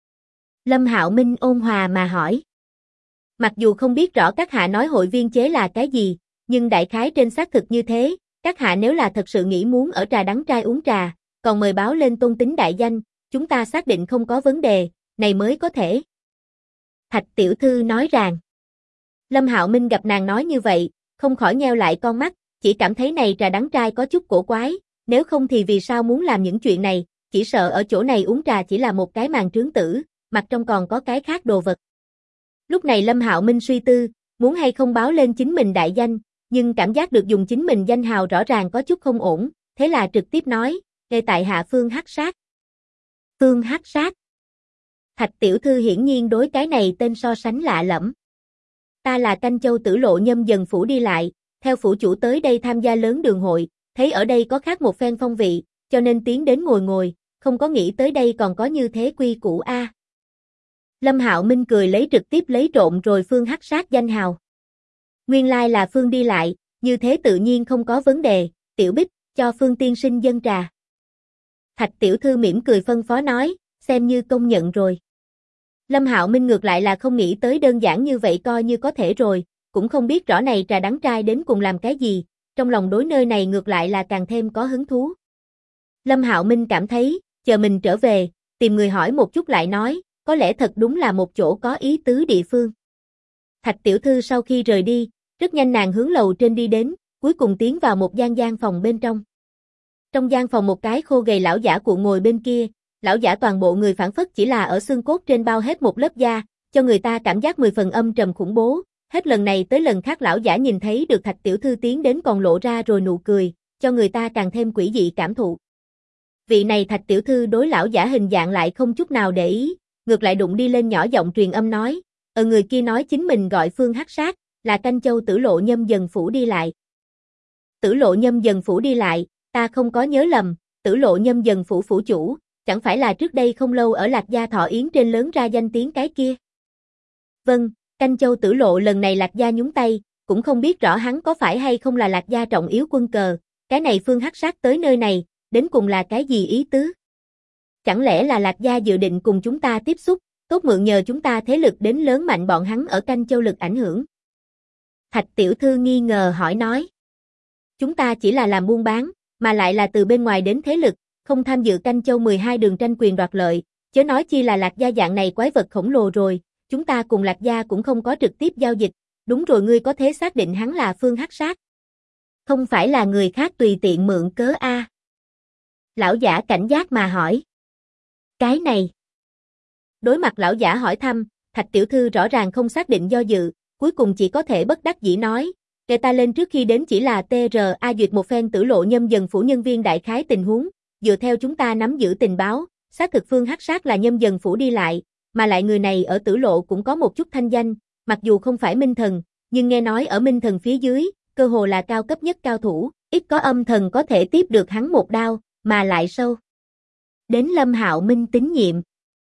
Lâm Hạo Minh ôn hòa mà hỏi. Mặc dù không biết rõ các hạ nói hội viên chế là cái gì, nhưng đại khái trên xác thực như thế, các hạ nếu là thật sự nghĩ muốn ở trà đắng trai uống trà, còn mời báo lên tôn tính đại danh, chúng ta xác định không có vấn đề, này mới có thể. Thạch tiểu thư nói rằng. Lâm Hạo Minh gặp nàng nói như vậy, không khỏi nheo lại con mắt, chỉ cảm thấy này trà đắng trai có chút cổ quái, nếu không thì vì sao muốn làm những chuyện này, chỉ sợ ở chỗ này uống trà chỉ là một cái màn trướng tử, mặt trong còn có cái khác đồ vật. Lúc này Lâm Hạo Minh suy tư, muốn hay không báo lên chính mình đại danh, nhưng cảm giác được dùng chính mình danh hào rõ ràng có chút không ổn, thế là trực tiếp nói, "Nghe tại hạ Phương Hắc Sát." Phương Hắc Sát. Thạch tiểu thư hiển nhiên đối cái này tên so sánh lạ lẫm. Ta là Canh Châu Tử Lộ Nhâm Dần phủ đi lại, theo phủ chủ tới đây tham gia lớn đường hội, thấy ở đây có khác một phen phong vị, cho nên tiến đến ngồi ngồi, không có nghĩ tới đây còn có như thế quy củ a. Lâm Hạo Minh cười lấy trực tiếp lấy trộn rồi Phương Hắc Sát danh hào. Nguyên lai là Phương đi lại, như thế tự nhiên không có vấn đề, Tiểu Bích, cho Phương tiên sinh dâng trà. Thạch tiểu thư mỉm cười phân phó nói, xem như công nhận rồi. Lâm Hạo Minh ngược lại là không nghĩ tới đơn giản như vậy coi như có thể rồi, cũng không biết rõ này trà đắng trai đến cùng làm cái gì, trong lòng đối nơi này ngược lại là càng thêm có hứng thú. Lâm Hạo Minh cảm thấy, chờ mình trở về, tìm người hỏi một chút lại nói, có lẽ thật đúng là một chỗ có ý tứ địa phương. Thạch tiểu thư sau khi rời đi, rất nhanh nàng hướng lầu trên đi đến, cuối cùng tiến vào một gian phòng bên trong. Trong gian phòng một cái khô gầy lão giả cuộn ngồi bên kia, lão giả toàn bộ người phảng phất chỉ là ở xương cốt trên bao hết một lớp da, cho người ta cảm giác 10 phần âm trầm khủng bố. Hết lần này tới lần khác lão giả nhìn thấy được Thạch tiểu thư tiến đến còn lộ ra rồi nụ cười, cho người ta càng thêm quỷ dị cảm thụ. Vị này Thạch tiểu thư đối lão giả hình dạng lại không chút nào để ý, ngược lại đụng đi lên nhỏ giọng truyền âm nói, người kia nói chính mình gọi Phương Hắc Sát, là Canh Châu Tử Lộ Nhâm Dần phủ đi lại. Tử Lộ Nhâm Dần phủ đi lại, ta không có nhớ lầm, Tử Lộ Nhâm Dần phủ phủ chủ, chẳng phải là trước đây không lâu ở Lạc Gia Thọ Yến trên lớn ra danh tiếng cái kia. Vâng, Canh Châu Tử Lộ lần này Lạc Gia nhúng tay, cũng không biết rõ hắn có phải hay không là Lạc Gia trọng yếu quân cờ, cái này Phương Hắc Sát tới nơi này, đến cùng là cái gì ý tứ? Chẳng lẽ là Lạc Gia dự định cùng chúng ta tiếp xúc, tốt mượn nhờ chúng ta thế lực đến lớn mạnh bọn hắn ở Canh Châu lực ảnh hưởng? Thạch tiểu thư nghi ngờ hỏi nói. Chúng ta chỉ là làm buôn bán, mà lại là từ bên ngoài đến thế lực, không tham dự canh châu 12 đường tranh quyền đoạt lợi, chớ nói chi là Lạc Gia dạng này quái vật khổng lồ rồi, chúng ta cùng Lạc Gia cũng không có trực tiếp giao dịch, đúng rồi ngươi có thể xác định hắn là Phương Hắc Sát. Không phải là người khác tùy tiện mượn cớ a. Lão giả cảnh giác mà hỏi. Cái này. Đối mặt lão giả hỏi thăm, Thạch tiểu thư rõ ràng không xác định do dự, cuối cùng chỉ có thể bất đắc dĩ nói, kể ta lên trước khi đến chỉ là TRA duyệt một phen Tử Lộ Nhâm Dần phủ nhân viên đại khái tình huống, dựa theo chúng ta nắm giữ tình báo, xác thực Phương Hắc Sát là Nhâm Dần phủ đi lại, mà lại người này ở Tử Lộ cũng có một chút thanh danh, mặc dù không phải minh thần, nhưng nghe nói ở minh thần phía dưới, cơ hồ là cao cấp nhất cao thủ, ít có âm thần có thể tiếp được hắn một đao, mà lại sâu. Đến Lâm Hạo Minh tín nhiệm.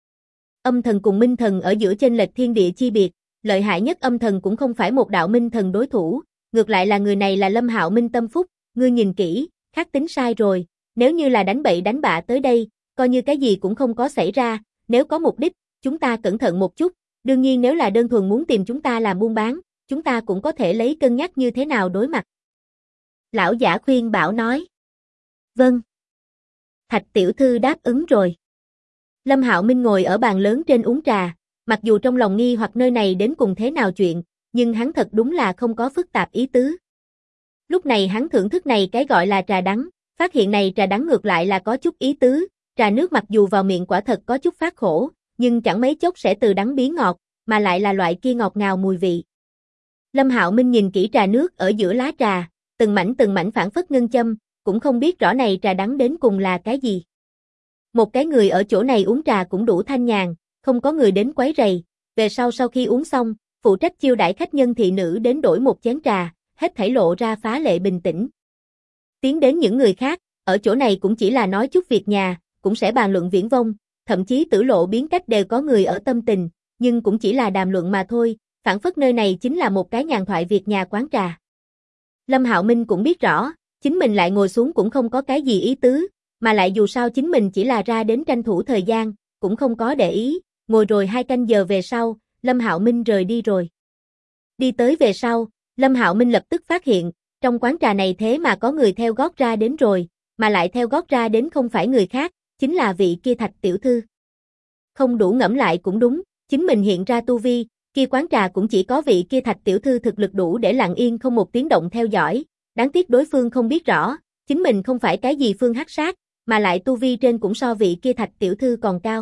Âm thần cùng minh thần ở giữa chênh lệch thiên địa chi biệt, lợi hại nhất âm thần cũng không phải một đạo minh thần đối thủ, ngược lại là người này là Lâm Hạo Minh tâm phúc, ngươi nhìn kỹ, khác tính sai rồi, nếu như là đánh bậy đánh bạ tới đây, coi như cái gì cũng không có xảy ra, nếu có mục đích, chúng ta cẩn thận một chút, đương nhiên nếu là đơn thuần muốn tìm chúng ta làm buôn bán, chúng ta cũng có thể lấy cân nhắc như thế nào đối mặt. Lão giả khuyên bảo nói. Vâng. Thạch tiểu thư đáp ứng rồi. Lâm Hạo Minh ngồi ở bàn lớn trên uống trà, mặc dù trong lòng nghi hoặc nơi này đến cùng thế nào chuyện, nhưng hắn thật đúng là không có phức tạp ý tứ. Lúc này hắn thưởng thức này cái gọi là trà đắng, phát hiện này trà đắng ngược lại là có chút ý tứ, trà nước mặc dù vào miệng quả thật có chút phát khổ, nhưng chẳng mấy chốc sẽ từ đắng biến ngọt, mà lại là loại kia ngọt ngào mùi vị. Lâm Hạo Minh nhìn kỹ trà nước ở giữa lá trà, từng mảnh phảng phất ngân châm, cũng không biết rõ này trà đắng đến cùng là cái gì. Một cái người ở chỗ này uống trà cũng đủ thanh nhàn, không có người đến quấy rầy, về sau khi uống xong, phụ trách chiêu đãi khách nhân thị nữ đến đổi một chén trà, hết thảy lộ ra phá lệ bình tĩnh. Tiến đến những người khác, ở chỗ này cũng chỉ là nói chút việc nhà, cũng sẽ bàn luận viển vông, thậm chí Tử Lộ biến cách đều có người ở tâm tình, nhưng cũng chỉ là đàm luận mà thôi, phảng phất nơi này chính là một cái nhàn thoại việc nhà quán trà. Lâm Hạo Minh cũng biết rõ, chính mình lại ngồi xuống cũng không có cái gì ý tứ, mà lại dù sao chính mình chỉ là ra đến tranh thủ thời gian, cũng không có để ý, ngồi rồi 2 canh giờ về sau, Lâm Hạo Minh rời đi rồi. Đi tới về sau, Lâm Hạo Minh lập tức phát hiện, trong quán trà này thế mà có người theo gót ra đến rồi, mà lại theo gót ra đến không phải người khác, chính là vị kia Thạch tiểu thư. Không đủ ngẫm lại cũng đúng, chính mình hiện ra tu vi, kia quán trà cũng chỉ có vị kia Thạch tiểu thư thực lực đủ để lặng yên không một tiếng động theo dõi, đáng tiếc đối phương không biết rõ, chính mình không phải cái gì Phương Hắc Sát, mà lại tu vi trên cũng so vị kia Thạch tiểu thư còn cao.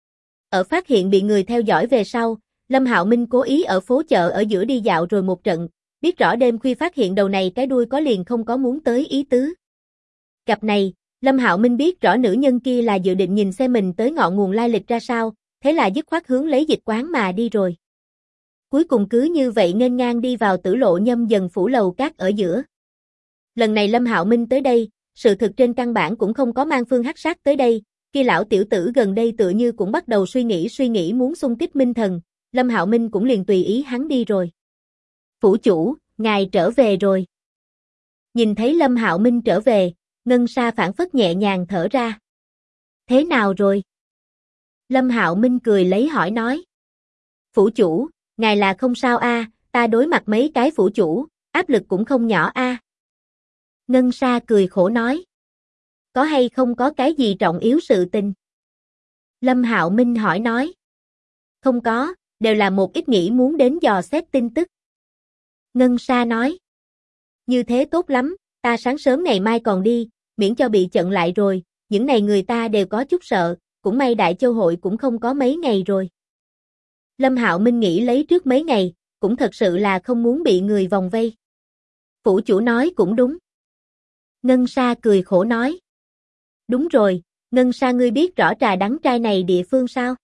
Ở phát hiện bị người theo dõi về sau, Lâm Hạo Minh cố ý ở phố chợ ở giữa đi dạo rồi một trận, biết rõ đêm khuya phát hiện đầu này cái đuôi có liền không có muốn tới ý tứ. Gặp này, Lâm Hạo Minh biết rõ nữ nhân kia là dự định nhìn xem mình tới ngọn nguồn lai lịch ra sao, thế là dứt khoát hướng lấy dịch quán mà đi rồi. Cuối cùng cứ như vậy nghênh ngang đi vào Tử Lộ Nhâm Dần phủ lầu cát ở giữa. Lần này Lâm Hạo Minh tới đây, sự thực trên căn bản cũng không có mang Phương Hắc Sát tới đây, kia lão tiểu tử gần đây tựa như cũng bắt đầu suy nghĩ muốn xung kích minh thần, Lâm Hạo Minh cũng liền tùy ý hắn đi rồi. Phủ chủ, ngài trở về rồi. Nhìn thấy Lâm Hạo Minh trở về, Ngân Sa phảng phất nhẹ nhàng thở ra. Thế nào rồi? Lâm Hạo Minh cười lấy hỏi nói. Phủ chủ, ngài là không sao a, ta đối mặt mấy cái phủ chủ, áp lực cũng không nhỏ a. Ngân Sa cười khổ nói. Có hay không có cái gì trọng yếu sự tình? Lâm Hạo Minh hỏi nói. Không có, đều là một ít nghĩ muốn đến dò xét tin tức. Ngân Sa nói. Như thế tốt lắm, ta sáng sớm ngày mai còn đi, miễn cho bị chận lại rồi, những này người ta đều có chút sợ, cũng may Đại Châu hội cũng không có mấy ngày rồi. Lâm Hạo Minh nghĩ lấy trước mấy ngày, cũng thật sự là không muốn bị người vòng vây. Phủ chủ nói cũng đúng. Ngân Sa cười khổ nói. Đúng rồi, Ngân Sa ngươi biết rõ trà đắng trai này địa phương sao?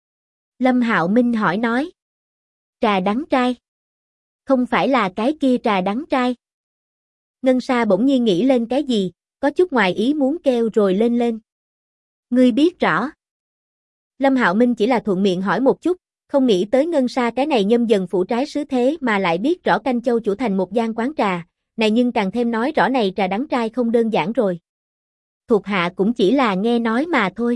Lâm Hạo Minh hỏi nói. Trà đắng trai? Không phải là cái kia trà đắng trai. Ngân Sa bỗng nhiên nghĩ lên cái gì, có chút ngoài ý muốn kêu rồi lên. Ngươi biết rõ. Lâm Hạo Minh chỉ là thuận miệng hỏi một chút, không nghĩ tới Ngân Sa cái này Nhâm Dần phủ trái sứ thế mà lại biết rõ Canh Châu chủ thành một gian quán trà, này nhưng càng thêm nói rõ này trà đắng trai không đơn giản rồi. Thuộc hạ cũng chỉ là nghe nói mà thôi.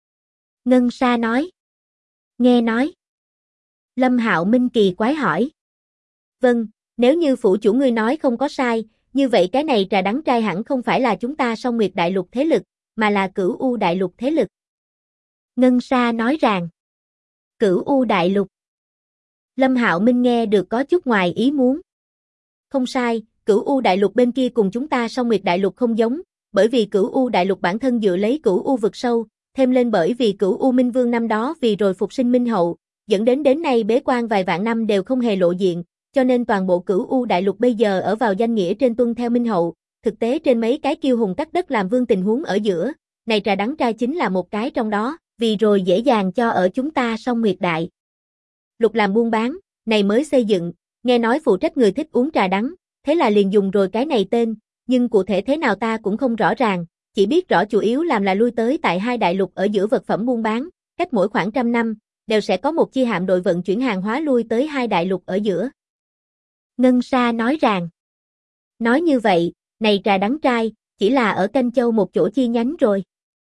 Ngân Sa nói. Nghe nói. Lâm Hạo Minh kỳ quái hỏi. Vâng, nếu như phủ chủ ngươi nói không có sai, như vậy cái này trà đắng trai hẳn không phải là chúng ta Song Nguyệt Đại Lục thế lực, mà là Cửu U Đại Lục thế lực. Ngân Sa nói rằng, Cửu U Đại Lục. Lâm Hạo Minh nghe được có chút ngoài ý muốn. Không sai, Cửu U Đại Lục bên kia cùng chúng ta Song Nguyệt Đại Lục không giống, bởi vì Cửu U Đại Lục bản thân dựa lấy Cửu U vực sâu, thêm lên bởi vì Cửu U Minh Vương năm đó vì rồi phục sinh Minh Hậu, dẫn đến nay bế quan vài vạn năm đều không hề lộ diện, cho nên toàn bộ Cửu U Đại Lục bây giờ ở vào danh nghĩa trên tuân theo Minh Hậu, thực tế trên mấy cái kiêu hùng cắt đất làm vương tình huống ở giữa, này trà đắng trai chính là một cái trong đó, vì rồi dễ dàng cho ở chúng ta Song Nguyệt Đại Lục làm buôn bán, này mới xây dựng, nghe nói phụ trách người thích uống trà đắng, thế là liền dùng rồi cái này tên, nhưng cụ thể thế nào ta cũng không rõ ràng, chỉ biết rõ chủ yếu làm là lui tới tại hai đại lục ở giữa vật phẩm buôn bán, cách mỗi khoảng 100 năm, đều sẽ có một chi hạm đội vận chuyển hàng hóa lui tới hai đại lục ở giữa. Ngân Sa nói rằng, nói như vậy, này trà đắng trai, chỉ là ở Canh Châu một chỗ chi nhánh rồi.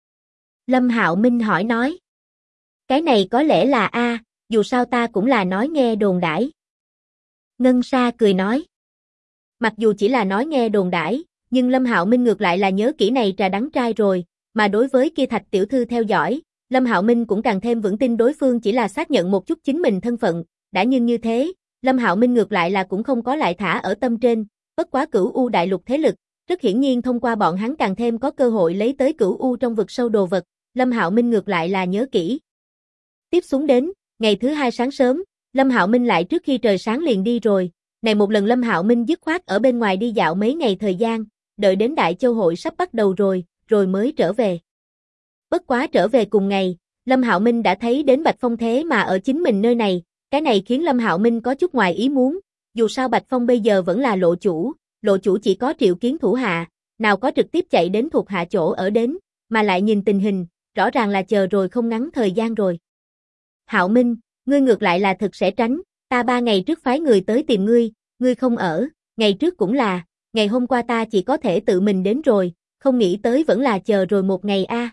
Lâm Hạo Minh hỏi nói, cái này có lẽ là A, dù sao ta cũng là nói nghe đồn đãi. Ngân Sa cười nói, mặc dù chỉ là nói nghe đồn đãi, nhưng Lâm Hạo Minh ngược lại là nhớ kỹ này trà đắng trai rồi, mà đối với kia Thạch tiểu thư theo dõi, Lâm Hạo Minh cũng càng thêm vững tin đối phương chỉ là xác nhận một chút chính mình thân phận, đã nhưng như thế, Lâm Hạo Minh ngược lại là cũng không có lại thả ở tâm trên, bất quá Cửu U Đại Lục thế lực, rất hiển nhiên thông qua bọn hắn càng thêm có cơ hội lấy tới Cửu U trong vực sâu đồ vật, Lâm Hạo Minh ngược lại là nhớ kỹ. Tiếp xuống đến, ngày thứ hai sáng sớm, Lâm Hạo Minh lại trước khi trời sáng liền đi rồi, này một lần Lâm Hạo Minh dứt khoát ở bên ngoài đi dạo mấy ngày thời gian, đợi đến Đại Châu hội sắp bắt đầu rồi mới trở về. Bất quá trở về cùng ngày, Lâm Hạo Minh đã thấy đến Bạch Phong thế mà ở chính mình nơi này, cái này khiến Lâm Hạo Minh có chút ngoài ý muốn, dù sao Bạch Phong bây giờ vẫn là lộ chủ chỉ có triệu kiến thủ hạ, nào có trực tiếp chạy đến thuộc hạ chỗ ở đến, mà lại nhìn tình hình, rõ ràng là chờ rồi không ngắn thời gian rồi. Hạo Minh, ngươi ngược lại là thực sẽ tránh, ta 3 ngày trước phái người tới tìm ngươi không ở, ngày trước cũng là, ngày hôm qua ta chỉ có thể tự mình đến rồi, không nghĩ tới vẫn là chờ rồi một ngày a.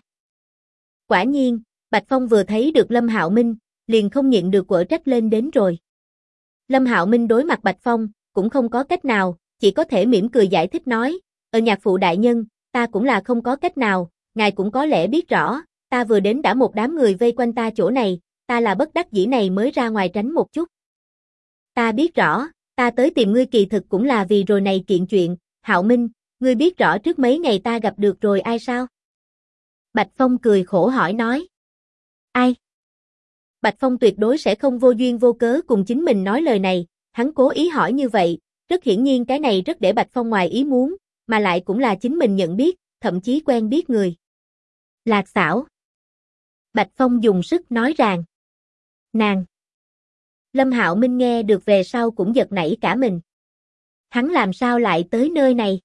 Quả nhiên, Bạch Phong vừa thấy được Lâm Hạo Minh, liền không nhịn được quở trách lên đến rồi. Lâm Hạo Minh đối mặt Bạch Phong, cũng không có cách nào, chỉ có thể mỉm cười giải thích nói, nhạc phụ đại nhân, ta cũng là không có cách nào, ngài cũng có lẽ biết rõ, ta vừa đến đã một đám người vây quanh ta chỗ này, ta là bất đắc dĩ này mới ra ngoài tránh một chút. Ta biết rõ, ta tới tìm ngươi kỳ thực cũng là vì rồi này kiện chuyện, Hạo Minh, ngươi biết rõ trước mấy ngày ta gặp được rồi ai sao? Bạch Phong cười khổ hỏi nói. Ai? Bạch Phong tuyệt đối sẽ không vô duyên vô cớ cùng chính mình nói lời này, hắn cố ý hỏi như vậy, rất hiển nhiên cái này rất để Bạch Phong ngoài ý muốn, mà lại cũng là chính mình nhận biết, thậm chí quen biết người. Lạc Xảo. Bạch Phong dùng sức nói rằng. Nàng. Lâm Hạo Minh nghe được về sau cũng giật nảy cả mình. Hắn làm sao lại tới nơi này?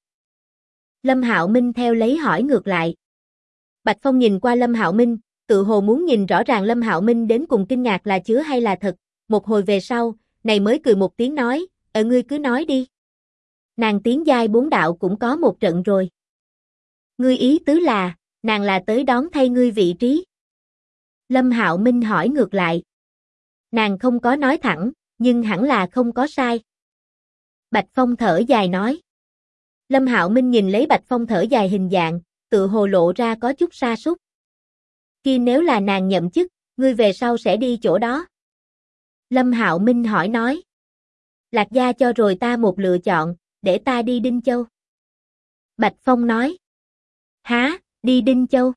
Lâm Hạo Minh theo lấy hỏi ngược lại. Bạch Phong nhìn qua Lâm Hạo Minh, tự hồ muốn nhìn rõ ràng Lâm Hạo Minh đến cùng kinh ngạc là chứa hay là thật, một hồi về sau, này mới cười một tiếng nói, ngươi cứ nói đi. Nàng tiến giai 4 đạo cũng có một trận rồi. Ngươi ý tứ là, nàng là tới đón thay ngươi vị trí. Lâm Hạo Minh hỏi ngược lại. Nàng không có nói thẳng, nhưng hẳn là không có sai. Bạch Phong thở dài nói. Lâm Hạo Minh nhìn lấy Bạch Phong thở dài hình dạng, tự hồ lộ ra có chút sa sút. Khi nếu là nàng nhậm chức, ngươi về sau sẽ đi chỗ đó. Lâm Hạo Minh hỏi nói. Lạc gia cho rồi ta một lựa chọn, để ta đi Đinh Châu. Bạch Phong nói. Hả, đi Đinh Châu?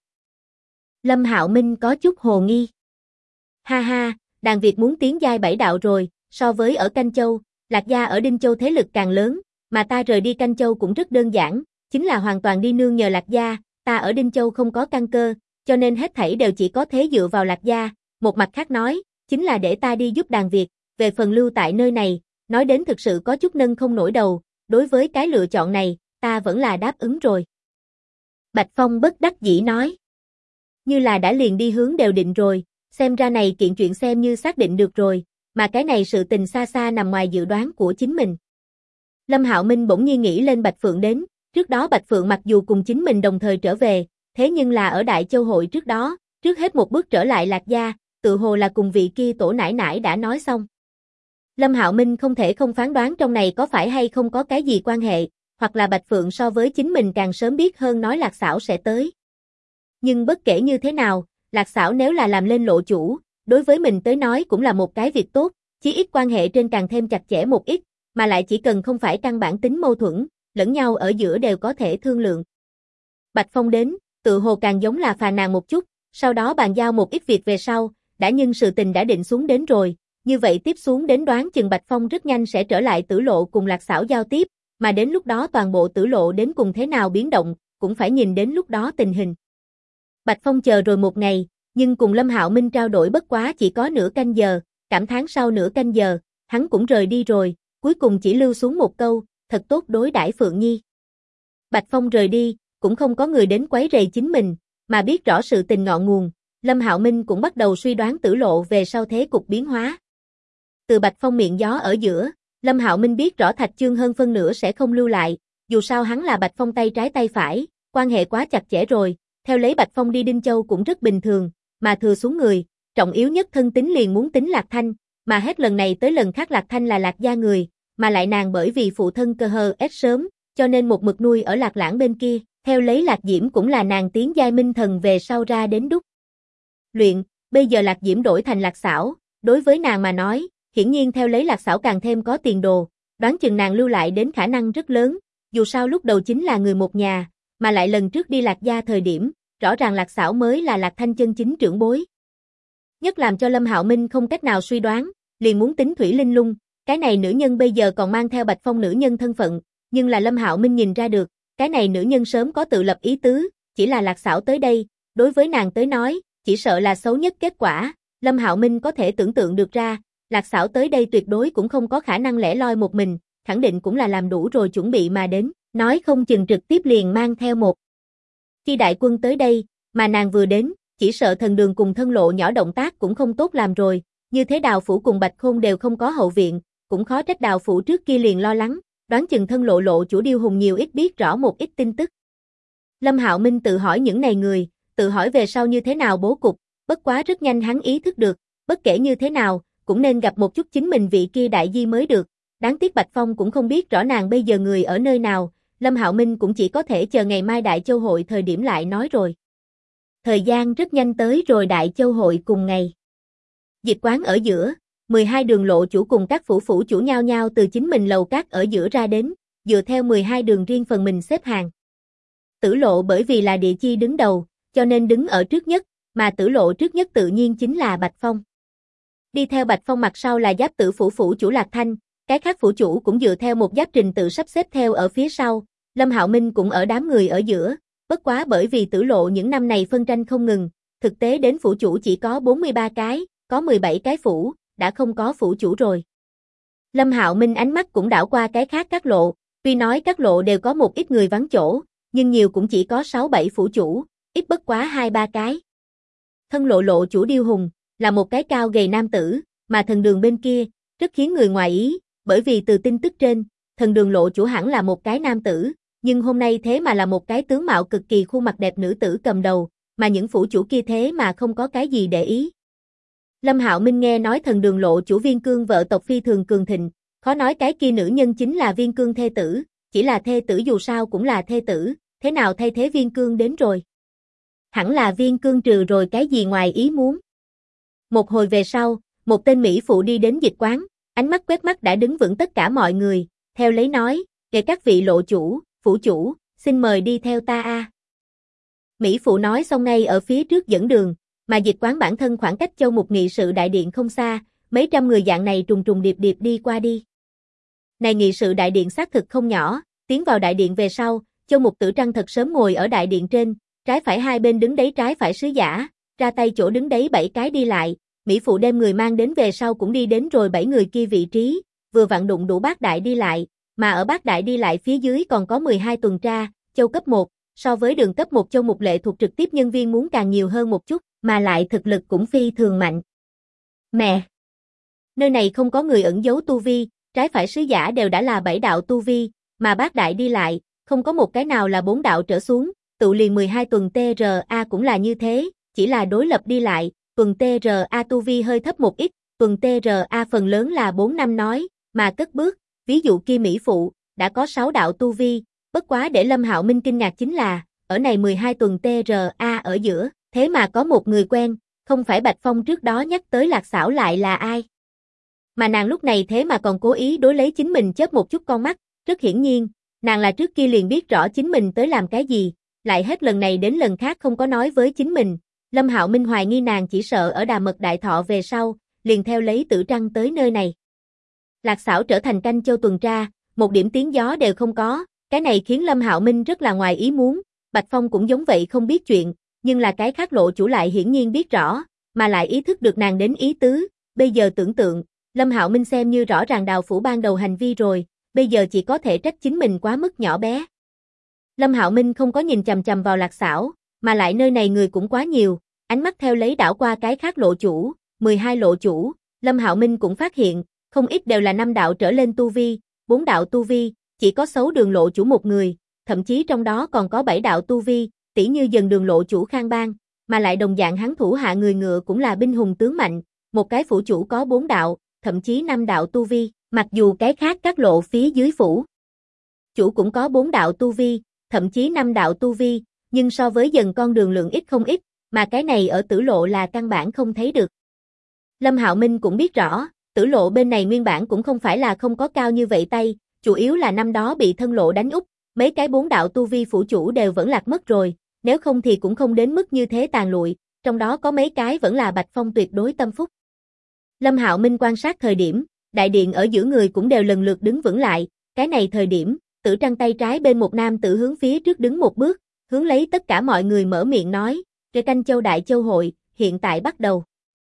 Lâm Hạo Minh có chút hồ nghi. Ha ha, Đàn Việt muốn tiến giai 7 đạo rồi, so với ở Canh Châu, Lạc gia ở Đinh Châu thế lực càng lớn, mà ta rời đi Canh Châu cũng rất đơn giản, chính là hoàn toàn đi nương nhờ Lạc gia, ta ở Đinh Châu không có căn cơ, cho nên hết thảy đều chỉ có thế dựa vào Lạc gia, một mặt khác nói, chính là để ta đi giúp Đàn Việt, về phần lưu tại nơi này, nói đến thực sự có chút nâng không nổi đầu, đối với cái lựa chọn này, ta vẫn là đáp ứng rồi. Bạch Phong bất đắc dĩ nói. Như là đã liền đi hướng đều định rồi, xem ra này kiện chuyện xem như xác định được rồi, mà cái này sự tình xa xa nằm ngoài dự đoán của chính mình. Lâm Hạo Minh bỗng nhiên nghĩ lên Bạch Phượng đến, trước đó Bạch Phượng mặc dù cùng chính mình đồng thời trở về, thế nhưng là ở Đại Châu hội trước đó, trước hết một bước trở lại Lạc gia, tự hồ là cùng vị kia tổ nãi nãi đã nói xong. Lâm Hạo Minh không thể không phán đoán trong này có phải hay không có cái gì quan hệ, hoặc là Bạch Phượng so với chính mình càng sớm biết hơn nói Lạc Xảo sẽ tới. Nhưng bất kể như thế nào, Lạc Xảo nếu là làm lên lộ chủ, đối với mình tới nói cũng là một cái việc tốt, chí ít quan hệ trên càng thêm chặt chẽ một ít, mà lại chỉ cần không phải căn bản tính mâu thuẫn, lẫn nhau ở giữa đều có thể thương lượng. Bạch Phong đến, tự hồ càng giống là phàn nàn một chút, sau đó bàn giao một ít việc về sau, đã nhưng sự tình đã định xuống đến rồi, như vậy tiếp xuống đến đoán chừng Bạch Phong rất nhanh sẽ trở lại Tử Lộ cùng Lạc Xảo giao tiếp, mà đến lúc đó toàn bộ Tử Lộ đến cùng thế nào biến động, cũng phải nhìn đến lúc đó tình hình. Bạch Phong chờ rồi một ngày, nhưng cùng Lâm Hạo Minh trao đổi bất quá chỉ có nửa canh giờ, cảm thán sau nửa canh giờ, hắn cũng rời đi rồi, cuối cùng chỉ lưu xuống một câu, thật tốt đối đãi Phượng Nhi. Bạch Phong rời đi, cũng không có người đến quấy rầy chính mình, mà biết rõ sự tình ngọn nguồn, Lâm Hạo Minh cũng bắt đầu suy đoán Tử Lộ về sau thế cục biến hóa. Từ Bạch Phong miệng gió ở giữa, Lâm Hạo Minh biết rõ Thạch Chương hơn phân nửa sẽ không lưu lại, dù sao hắn là Bạch Phong tay trái tay phải, quan hệ quá chặt chẽ rồi, theo lấy Bạch Phong đi Đinh Châu cũng rất bình thường, mà thừa xuống người, trọng yếu nhất thân tính liền muốn tính Lạc Thanh, mà hết lần này tới lần khác Lạc Thanh là Lạc gia người, mà lại nàng bởi vì phụ thân cơ hờ ép sớm, cho nên một mực nuôi ở Lạc Lãng bên kia, theo lấy Lạc Diễm cũng là nàng tiến giai minh thần về sau ra đến đúc luyện, bây giờ Lạc Diễm đổi thành Lạc Xảo, đối với nàng mà nói, hiển nhiên theo lấy Lạc Xảo càng thêm có tiền đồ, đoán chừng nàng lưu lại đến khả năng rất lớn, dù sao lúc đầu chính là người một nhà, mà lại lần trước đi Lạc gia thời điểm, rõ ràng Lạc Xảo mới là Lạc Thanh chân chính trưởng bối. Nhất làm cho Lâm Hạo Minh không cách nào suy đoán, liền muốn tính Thủy Linh Lung, cái này nữ nhân bây giờ còn mang theo Bạch Phong nữ nhân thân phận, nhưng là Lâm Hạo Minh nhìn ra được, cái này nữ nhân sớm có tự lập ý tứ, chỉ là Lạc Xảo tới đây, đối với nàng tới nói, chỉ sợ là xấu nhất kết quả, Lâm Hạo Minh có thể tưởng tượng được ra, Lạc Xảo tới đây tuyệt đối cũng không có khả năng lẻ loi một mình, khẳng định cũng là làm đủ rồi chuẩn bị mà đến, nói không chừng trực tiếp liền mang theo một chi đại quân tới đây, mà nàng vừa đến, chỉ sợ Thần Đường cùng Thân Lộ nhỏ động tác cũng không tốt làm rồi, như thế Đào Phủ cùng Bạch Khôn đều không có hậu viện, cũng khó trách Đào Phủ trước kia liền lo lắng, đoán chừng Thân Lộ lộ chủ Điêu Hùng nhiều ít biết rõ một ít tin tức. Lâm Hạo Minh tự hỏi những này người, tự hỏi về sau như thế nào bố cục, bất quá rất nhanh hắn ý thức được, bất kể như thế nào, cũng nên gặp một chút chính mình vị kia đại di mới được, đáng tiếc Bạch Phong cũng không biết rõ nàng bây giờ người ở nơi nào, Lâm Hạo Minh cũng chỉ có thể chờ ngày mai Đại Châu hội thời điểm lại nói rồi. Thời gian rất nhanh tới rồi Đại Châu hội cùng ngày. Dịch quán ở giữa, 12 đường lộ chủ cùng các phủ chủ nhau nhau từ chính mình lầu các ở giữa ra đến, dựa theo 12 đường riêng phần mình xếp hàng. Tử Lộ bởi vì là địa chi đứng đầu, cho nên đứng ở trước nhất, mà Tử Lộ trước nhất tự nhiên chính là Bạch Phong. Đi theo Bạch Phong mặt sau là Giáp Tử phủ chủ Lạc Thanh, cái khác phủ chủ cũng dựa theo một giáp trình tự sắp xếp theo ở phía sau, Lâm Hạo Minh cũng ở đám người ở giữa, bất quá bởi vì Tử Lộ những năm này phân tranh không ngừng, thực tế đến phủ chủ chỉ có 43 cái, có 17 cái phủ, đã không có phủ chủ rồi. Lâm Hạo Minh ánh mắt cũng đảo qua cái khác các lộ, tuy nói các lộ đều có một ít người vắng chỗ, nhưng nhiều cũng chỉ có 6-7 phủ chủ, ít bất quá 2-3 cái. Thân Lộ lộ chủ Điêu Hùng, là một cái cao gầy nam tử, mà Thần Đường bên kia, rất khiến người ngoài ý, bởi vì từ tin tức trên, Thần Đường lộ chủ hẳn là một cái nam tử, nhưng hôm nay thế mà là một cái tướng mạo cực kỳ khuôn mặt đẹp nữ tử cầm đầu, mà những phủ chủ kia thế mà không có cái gì để ý. Lâm Hạo Minh nghe nói Thần Đường lộ chủ Viên Cương vợ tộc phi thường cường thịnh, khó nói cái kia nữ nhân chính là Viên Cương thê tử, chỉ là thê tử dù sao cũng là thê tử, thế nào thay thế Viên Cương đến rồi? Hẳn là Viên Cương trừ rồi cái gì ngoài ý muốn. Một hồi về sau, một tên Mỹ phụ đi đến dịch quán, ánh mắt quét mắt đã đứng vững tất cả mọi người, theo lấy nói, kể các vị lộ chủ, phủ chủ, xin mời đi theo ta a. Mỹ phụ nói xong ngay ở phía trước dẫn đường, mà dịch quán bản thân khoảng cách Châu Mục nghị sự đại điện không xa, mấy trăm người dạng này trùng trùng điệp điệp đi qua đi. Này nghị sự đại điện xác thực không nhỏ, tiến vào đại điện về sau, Châu Mục Tử Trăng thật sớm ngồi ở đại điện trên, trái phải hai bên đứng đấy trái phải sứ giả, ra tay chỗ đứng đấy 7 cái đi lại, Mỹ phụ đem người mang đến về sau cũng đi đến rồi 7 người kia vị trí, vừa vặn đụng đủ bát đại đi lại, mà ở bát đại đi lại phía dưới còn có 12 tuần tra, châu cấp 1, so với đường cấp 1 Châu Mục Lệ thuộc trực tiếp nhân viên muốn càng nhiều hơn một chút, mà lại thực lực cũng phi thường mạnh. Mẹ! Nơi này không có người ẩn giấu tu vi, trái phải sứ giả đều đã là 7 đạo tu vi, mà bát đại đi lại, không có một cái nào là 4 đạo trở xuống, tụ liền 12 tuần TRA cũng là như thế, chỉ là đối lập đi lại, tuần TRA tu vi hơi thấp một ít, tuần TRA phần lớn là 4 năm nói, mà cất bước, ví dụ kia Mỹ phụ, đã có 6 đạo tu vi, Bất quá để Lâm Hạo Minh kinh ngạc chính là, ở này 12 tuần TRA ở giữa, thế mà có một người quen, không phải Bạch Phong trước đó nhắc tới Lạc Xảo lại là ai. Mà nàng lúc này thế mà còn cố ý đối lấy chính mình chớp một chút con mắt, rất hiển nhiên, nàng là trước kia liền biết rõ chính mình tới làm cái gì, lại hết lần này đến lần khác không có nói với chính mình. Lâm Hạo Minh hoài nghi nàng chỉ sợ ở Đà Mật Đại Thọ về sau, liền theo lấy Tử Trăng tới nơi này. Lạc Xảo trở thành Canh Châu tuần tra, một điểm tiếng gió đều không có, cái này khiến Lâm Hạo Minh rất là ngoài ý muốn, Bạch Phong cũng giống vậy không biết chuyện, nhưng là cái khác lộ chủ lại hiển nhiên biết rõ, mà lại ý thức được nàng đến ý tứ, bây giờ tưởng tượng, Lâm Hạo Minh xem như rõ ràng Đào phủ ban đầu hành vi rồi, bây giờ chỉ có thể trách chính mình quá mức nhỏ bé. Lâm Hạo Minh không có nhìn chằm chằm vào Lạc Xảo, mà lại nơi này người cũng quá nhiều, ánh mắt theo lấy đảo qua cái khác lộ chủ, 12 lộ chủ, Lâm Hạo Minh cũng phát hiện, không ít đều là 5 đạo trở lên tu vi, 4 đạo tu vi, chỉ có Sấu Đường lộ chủ một người, thậm chí trong đó còn có 7 đạo tu vi, tỉ như Dần Đường lộ chủ Khang Bang, mà lại đồng dạng hắn thủ hạ người ngựa cũng là binh hùng tướng mạnh, một cái phủ chủ có 4 đạo, thậm chí 5 đạo tu vi, mặc dù cái khác các lộ phía dưới phủ chủ cũng có 4 đạo tu vi, thậm chí 5 đạo tu vi, nhưng so với Dần con đường lượng ít không ít, mà cái này ở Tử lộ là căn bản không thấy được. Lâm Hạo Minh cũng biết rõ, Tử lộ bên này nguyên bản cũng không phải là không có cao như vậy tay, chủ yếu là năm đó bị thân lộ đánh úp, mấy cái 4 đạo tu vi phủ chủ đều vẫn lạc mất rồi, nếu không thì cũng không đến mức như thế tàn lụi, trong đó có mấy cái vẫn là Bạch Phong tuyệt đối tâm phúc. Lâm Hạo Minh quan sát thời điểm, đại điện ở giữa người cũng đều lần lượt đứng vững lại, cái này thời điểm, Tử Trăng tay trái bên một nam tử hướng phía trước đứng một bước, hướng lấy tất cả mọi người mở miệng nói, Canh Châu Đại Châu Hội, hiện tại bắt đầu.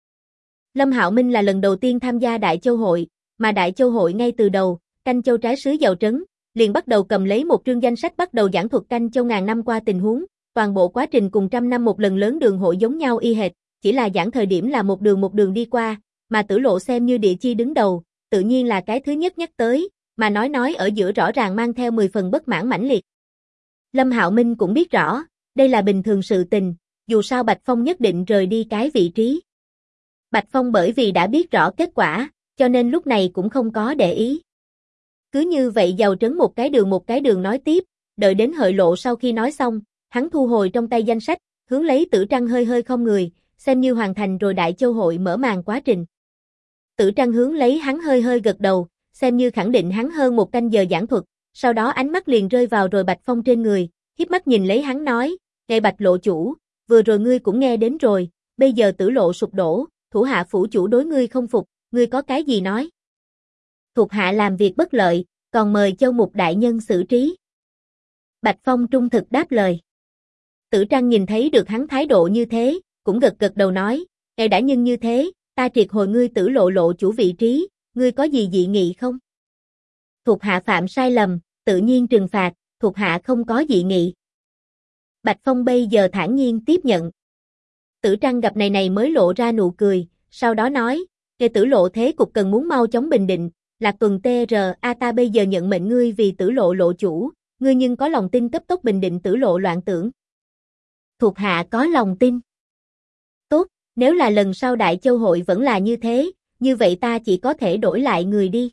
Lâm Hạo Minh là lần đầu tiên tham gia Đại Châu Hội, mà Đại Châu Hội ngay từ đầu, Canh Châu trái sứ giàu trấn, liền bắt đầu cầm lấy một trương danh sách bắt đầu giảng thuật Canh Châu ngàn năm qua tình huống, toàn bộ quá trình cùng trăm năm một lần lớn đường hội giống nhau y hệt, chỉ là giảng thời điểm là một đường đi qua, mà Tử lộ xem như địa chi đứng đầu, tự nhiên là cái thứ nhất nhắc tới, mà nói ở giữa rõ ràng mang theo 10 phần bất mãn mãnh liệt. Lâm Hạo Minh cũng biết rõ, đây là bình thường sự tình, dù sao Bạch Phong nhất định rời đi cái vị trí. Bạch Phong bởi vì đã biết rõ kết quả, cho nên lúc này cũng không có để ý. Cứ như vậy giàu trấn một cái đường nói tiếp, đợi đến hợi lộ sau khi nói xong, hắn thu hồi trong tay danh sách, hướng lấy Tử Trăng hơi không người, xem như hoàn thành rồi Đại Châu Hội mở màn quá trình. Tử Trăng hướng lấy hắn hơi gật đầu, xem như khẳng định hắn hơn 1 canh giờ giảng thuật, sau đó ánh mắt liền rơi vào rồi Bạch Phong trên người, hiếp mắt nhìn lấy hắn nói, "Ngài Bạch lộ chủ, vừa rồi ngươi cũng nghe đến rồi, bây giờ Tử lộ sụp đổ, thủ hạ phủ chủ đối ngươi không phục, ngươi có cái gì nói? Thuộc hạ làm việc bất lợi, còn mời Châu Mục đại nhân xử trí." Bạch Phong trung thực đáp lời. Tử Trăng nhìn thấy được hắn thái độ như thế, cũng gật đầu nói, "Ngài đã nhân như thế, ta triệt hồi ngươi Tử lộ lộ chủ vị trí, ngươi có gì dị nghị không?" Thuộc hạ phạm sai lầm, tự nhiên trừng phạt, thuộc hạ không có dị nghị. Bạch Phong bây giờ thản nhiên tiếp nhận. Tử Trăng gặp này mới lộ ra nụ cười, sau đó nói, "Kẻ Tử lộ thế cục cần muốn mau chóng bình định, Lạc Tuần TRA ta bây giờ nhận mệnh ngươi vì Tử lộ lộ chủ, ngươi nhưng có lòng tin cấp tốc bình định Tử lộ loạn tưởng?" Thuộc hạ có lòng tin. Tốt, nếu là lần sau Đại Châu Hội vẫn là như thế, như vậy ta chỉ có thể đổi lại người đi.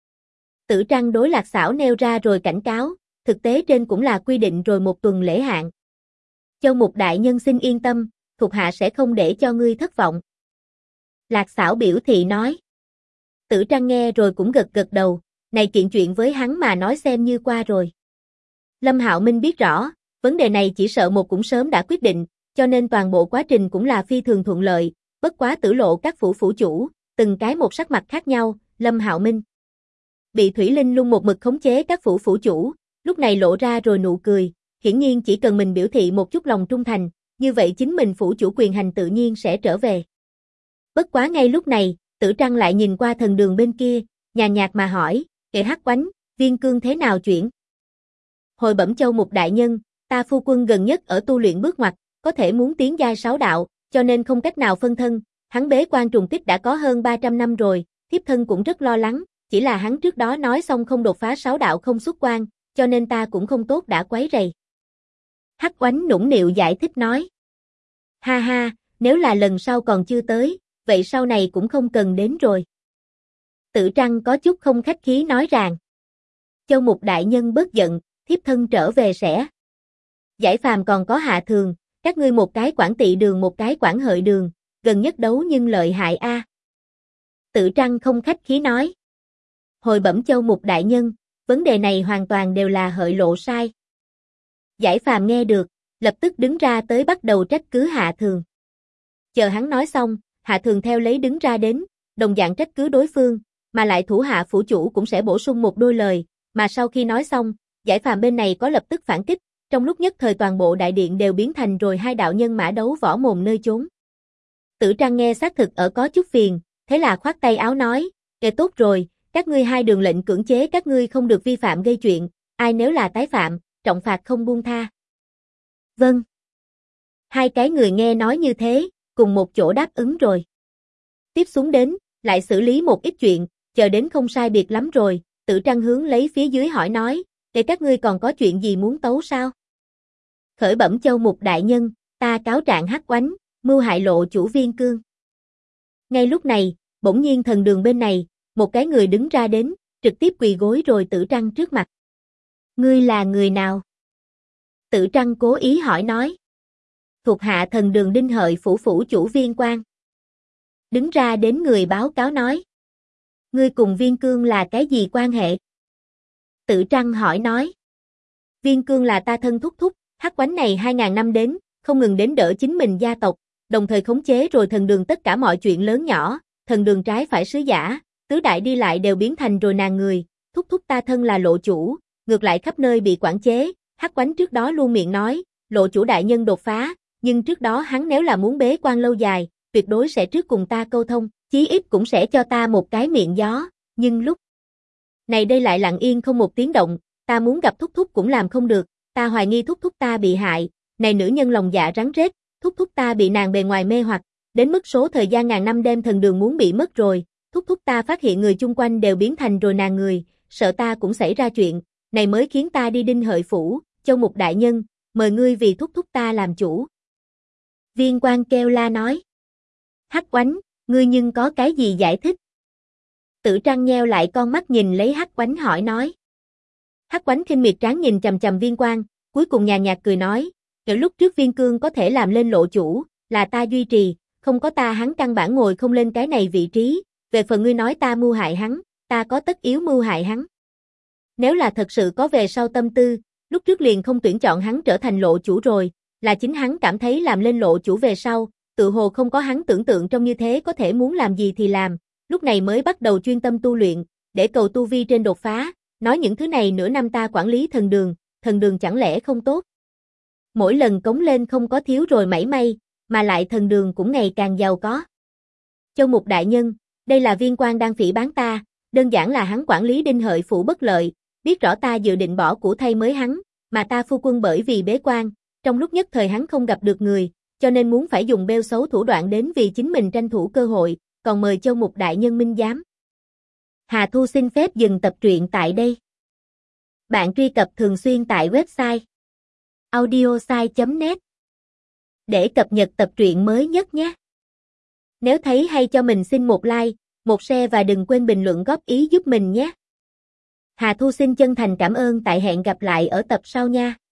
Tử Trăng đối Lạc Xảo nêu ra rồi cảnh cáo, thực tế trên cũng là quy định rồi 1 tuần lễ hạn. Châu Mục đại nhân xin yên tâm, thuộc hạ sẽ không để cho ngươi thất vọng. Lạc Xảo biểu thị nói. Tử Trăng nghe rồi cũng gật đầu, này kiện chuyện với hắn mà nói xem như qua rồi. Lâm Hạo Minh biết rõ, vấn đề này chỉ sợ một cũng sớm đã quyết định, cho nên toàn bộ quá trình cũng là phi thường thuận lợi, bất quá Tử lộ các phủ chủ, từng cái một sắc mặt khác nhau, Lâm Hạo Minh bị Thủy Linh Lung một mực khống chế các phủ chủ, lúc này lộ ra rồi nụ cười, hiển nhiên chỉ cần mình biểu thị một chút lòng trung thành, như vậy chính mình phủ chủ quyền hành tự nhiên sẽ trở về. Bất quá ngay lúc này, Tử Trăng lại nhìn qua thần đường bên kia, nhàn nhạt mà hỏi, "Kệ Hắc Quánh, Viên Cương thế nào chuyện?" Hồi bẩm Châu Mục đại nhân, ta phu quân gần nhất ở tu luyện bước ngoặt, có thể muốn tiến giai 6 đạo, cho nên không cách nào phân thân, hắn bế quan trùng kích đã có hơn 300 năm rồi, thiếp thân cũng rất lo lắng, chỉ là hắn trước đó nói xong không đột phá 6 đạo không xuất quan, cho nên ta cũng không tốt đã quấy rầy. Hắc Oánh nũng nịu giải thích nói. Ha ha, nếu là lần sau còn chưa tới, vậy sau này cũng không cần đến rồi. Tử Trăng có chút không khách khí nói rằng. Châu Mục đại nhân bớt giận, thiếp thân trở về sẽ. Giải Phàm còn có Hạ Thường, các ngươi một cái quản tỵ đường một cái quản hợi đường, gần nhất đấu nhưng lợi hại a. Tử Trăng không khách khí nói. Hồi bẩm Châu Mục đại nhân, vấn đề này hoàn toàn đều là hợi lộ sai. Giải Phàm nghe được, lập tức đứng ra tới bắt đầu trách cứ Hạ Thường. Chờ hắn nói xong, Hạ Thường theo lấy đứng ra đến, đồng dạng trách cứ đối phương, mà lại thủ hạ phủ chủ cũng sẽ bổ sung một đôi lời, mà sau khi nói xong, Giải Phàm bên này có lập tức phản kích, trong lúc nhất thời toàn bộ đại điện đều biến thành rồi hai đạo nhân mã đấu võ mồm nơi chốn. Tử Trăng nghe xác thực ở có chút phiền, thế là khoát tay áo nói, kệ tốt rồi, các ngươi hai đường lệnh cưỡng chế các ngươi không được vi phạm gây chuyện, ai nếu là tái phạm, trọng phạt không buông tha. Vâng. Hai cái người nghe nói như thế, cùng một chỗ đáp ứng rồi. Tiếp xuống đến, lại xử lý một ít chuyện, chờ đến không sai biệt lắm rồi, Tử Trăng hướng lấy phía dưới hỏi nói, để các ngươi còn có chuyện gì muốn tấu sao? Khởi bẩm Châu Mục đại nhân, ta cáo trạng Hắc Oánh, mưu hại Lộ chủ Viên Cương. Ngay lúc này, bỗng nhiên thần đường bên này, một cái người đứng ra đến, trực tiếp quỳ gối rồi Tử Trăng trước mặt. Ngươi là người nào? Tử Trăng cố ý hỏi nói. Thuộc hạ thần đường Đinh Hợi phủ chủ Viên Quang. Đứng ra đến người báo cáo nói. Ngươi cùng Viên Cương là cái gì quan hệ? Tử Trăng hỏi nói. Viên Cương là ta thân thúc thúc, Hắc Oánh này 2000 năm đến, không ngừng đến đỡ chính mình gia tộc, đồng thời khống chế rồi thần đường tất cả mọi chuyện lớn nhỏ, thần đường trái phải sứ giả, tứ đại đi lại đều biến thành rồi nàng người, thúc thúc ta thân là Lộ chủ, ngược lại khắp nơi bị quản chế, Hắc Oánh trước đó luôn miệng nói, Lộ chủ đại nhân đột phá, nhưng trước đó hắn nếu là muốn bế quan lâu dài, tuyệt đối sẽ trước cùng ta câu thông, chí ít cũng sẽ cho ta một cái miệng gió, nhưng lúc này đây lại lặng yên không một tiếng động, ta muốn gặp thúc thúc cũng làm không được, ta hoài nghi thúc thúc ta bị hại, này nữ nhân lòng dạ rắn rết, thúc thúc ta bị nàng bề ngoài mê hoặc, đến mức số thời gian ngàn năm đêm thần đường muốn bị mất rồi, thúc thúc ta phát hiện người chung quanh đều biến thành rồi nàng người, sợ ta cũng xảy ra chuyện, này mới khiến ta đi Đinh Hợi phủ, Châu Mục đại nhân, mời ngươi vì thúc thúc ta làm chủ. Viên Quang kêu la nói. Hắc Oánh, ngươi nhưng có cái gì giải thích? Tử Trăng nheo lại con mắt nhìn lấy Hắc Oánh hỏi nói. Hắc Oánh khinh miệt tráng nhìn chằm chằm Viên Quang, cuối cùng nhàn nhạt cười nói, từ lúc trước Viên Cương có thể làm lên lộ chủ, là ta duy trì, không có ta hắn căn bản ngồi không lên cái này vị trí, về phần ngươi nói ta mưu hại hắn, ta có tất yếu mưu hại hắn. Nếu là thật sự có về sau tâm tư, lúc trước liền không tuyển chọn hắn trở thành lộ chủ rồi, là chính hắn cảm thấy làm lên lộ chủ về sau, tự hồ không có hắn tưởng tượng trong như thế có thể muốn làm gì thì làm, lúc này mới bắt đầu chuyên tâm tu luyện, để cầu tu vi trên đột phá, nói những thứ này nửa năm ta quản lý thần đường chẳng lẽ không tốt. Mỗi lần cống lên không có thiếu rồi mảy may, mà lại thần đường cũng ngày càng giàu có. Châu Mục đại nhân, đây là Viên Quang đang phỉ báng ta, đơn giản là hắn quản lý Đinh Hợi phủ bất lợi, biết rõ ta dự định bỏ của thay mới hắn, mà ta phu quân bởi vì bế quan, trong lúc nhất thời hắn không gặp được người, cho nên muốn phải dùng bêu xấu thủ đoạn đến vì chính mình tranh thủ cơ hội, còn mời Châu Mục đại nhân minh giám. Hà Thu xin phép dừng tập truyện tại đây. Bạn truy cập thường xuyên tại website audiosai.net để cập nhật tập truyện mới nhất nhé. Nếu thấy hay cho mình xin một like, một share và đừng quên bình luận góp ý giúp mình nhé. Hà Thu xin chân thành cảm ơn, tại hẹn gặp lại ở tập sau nha.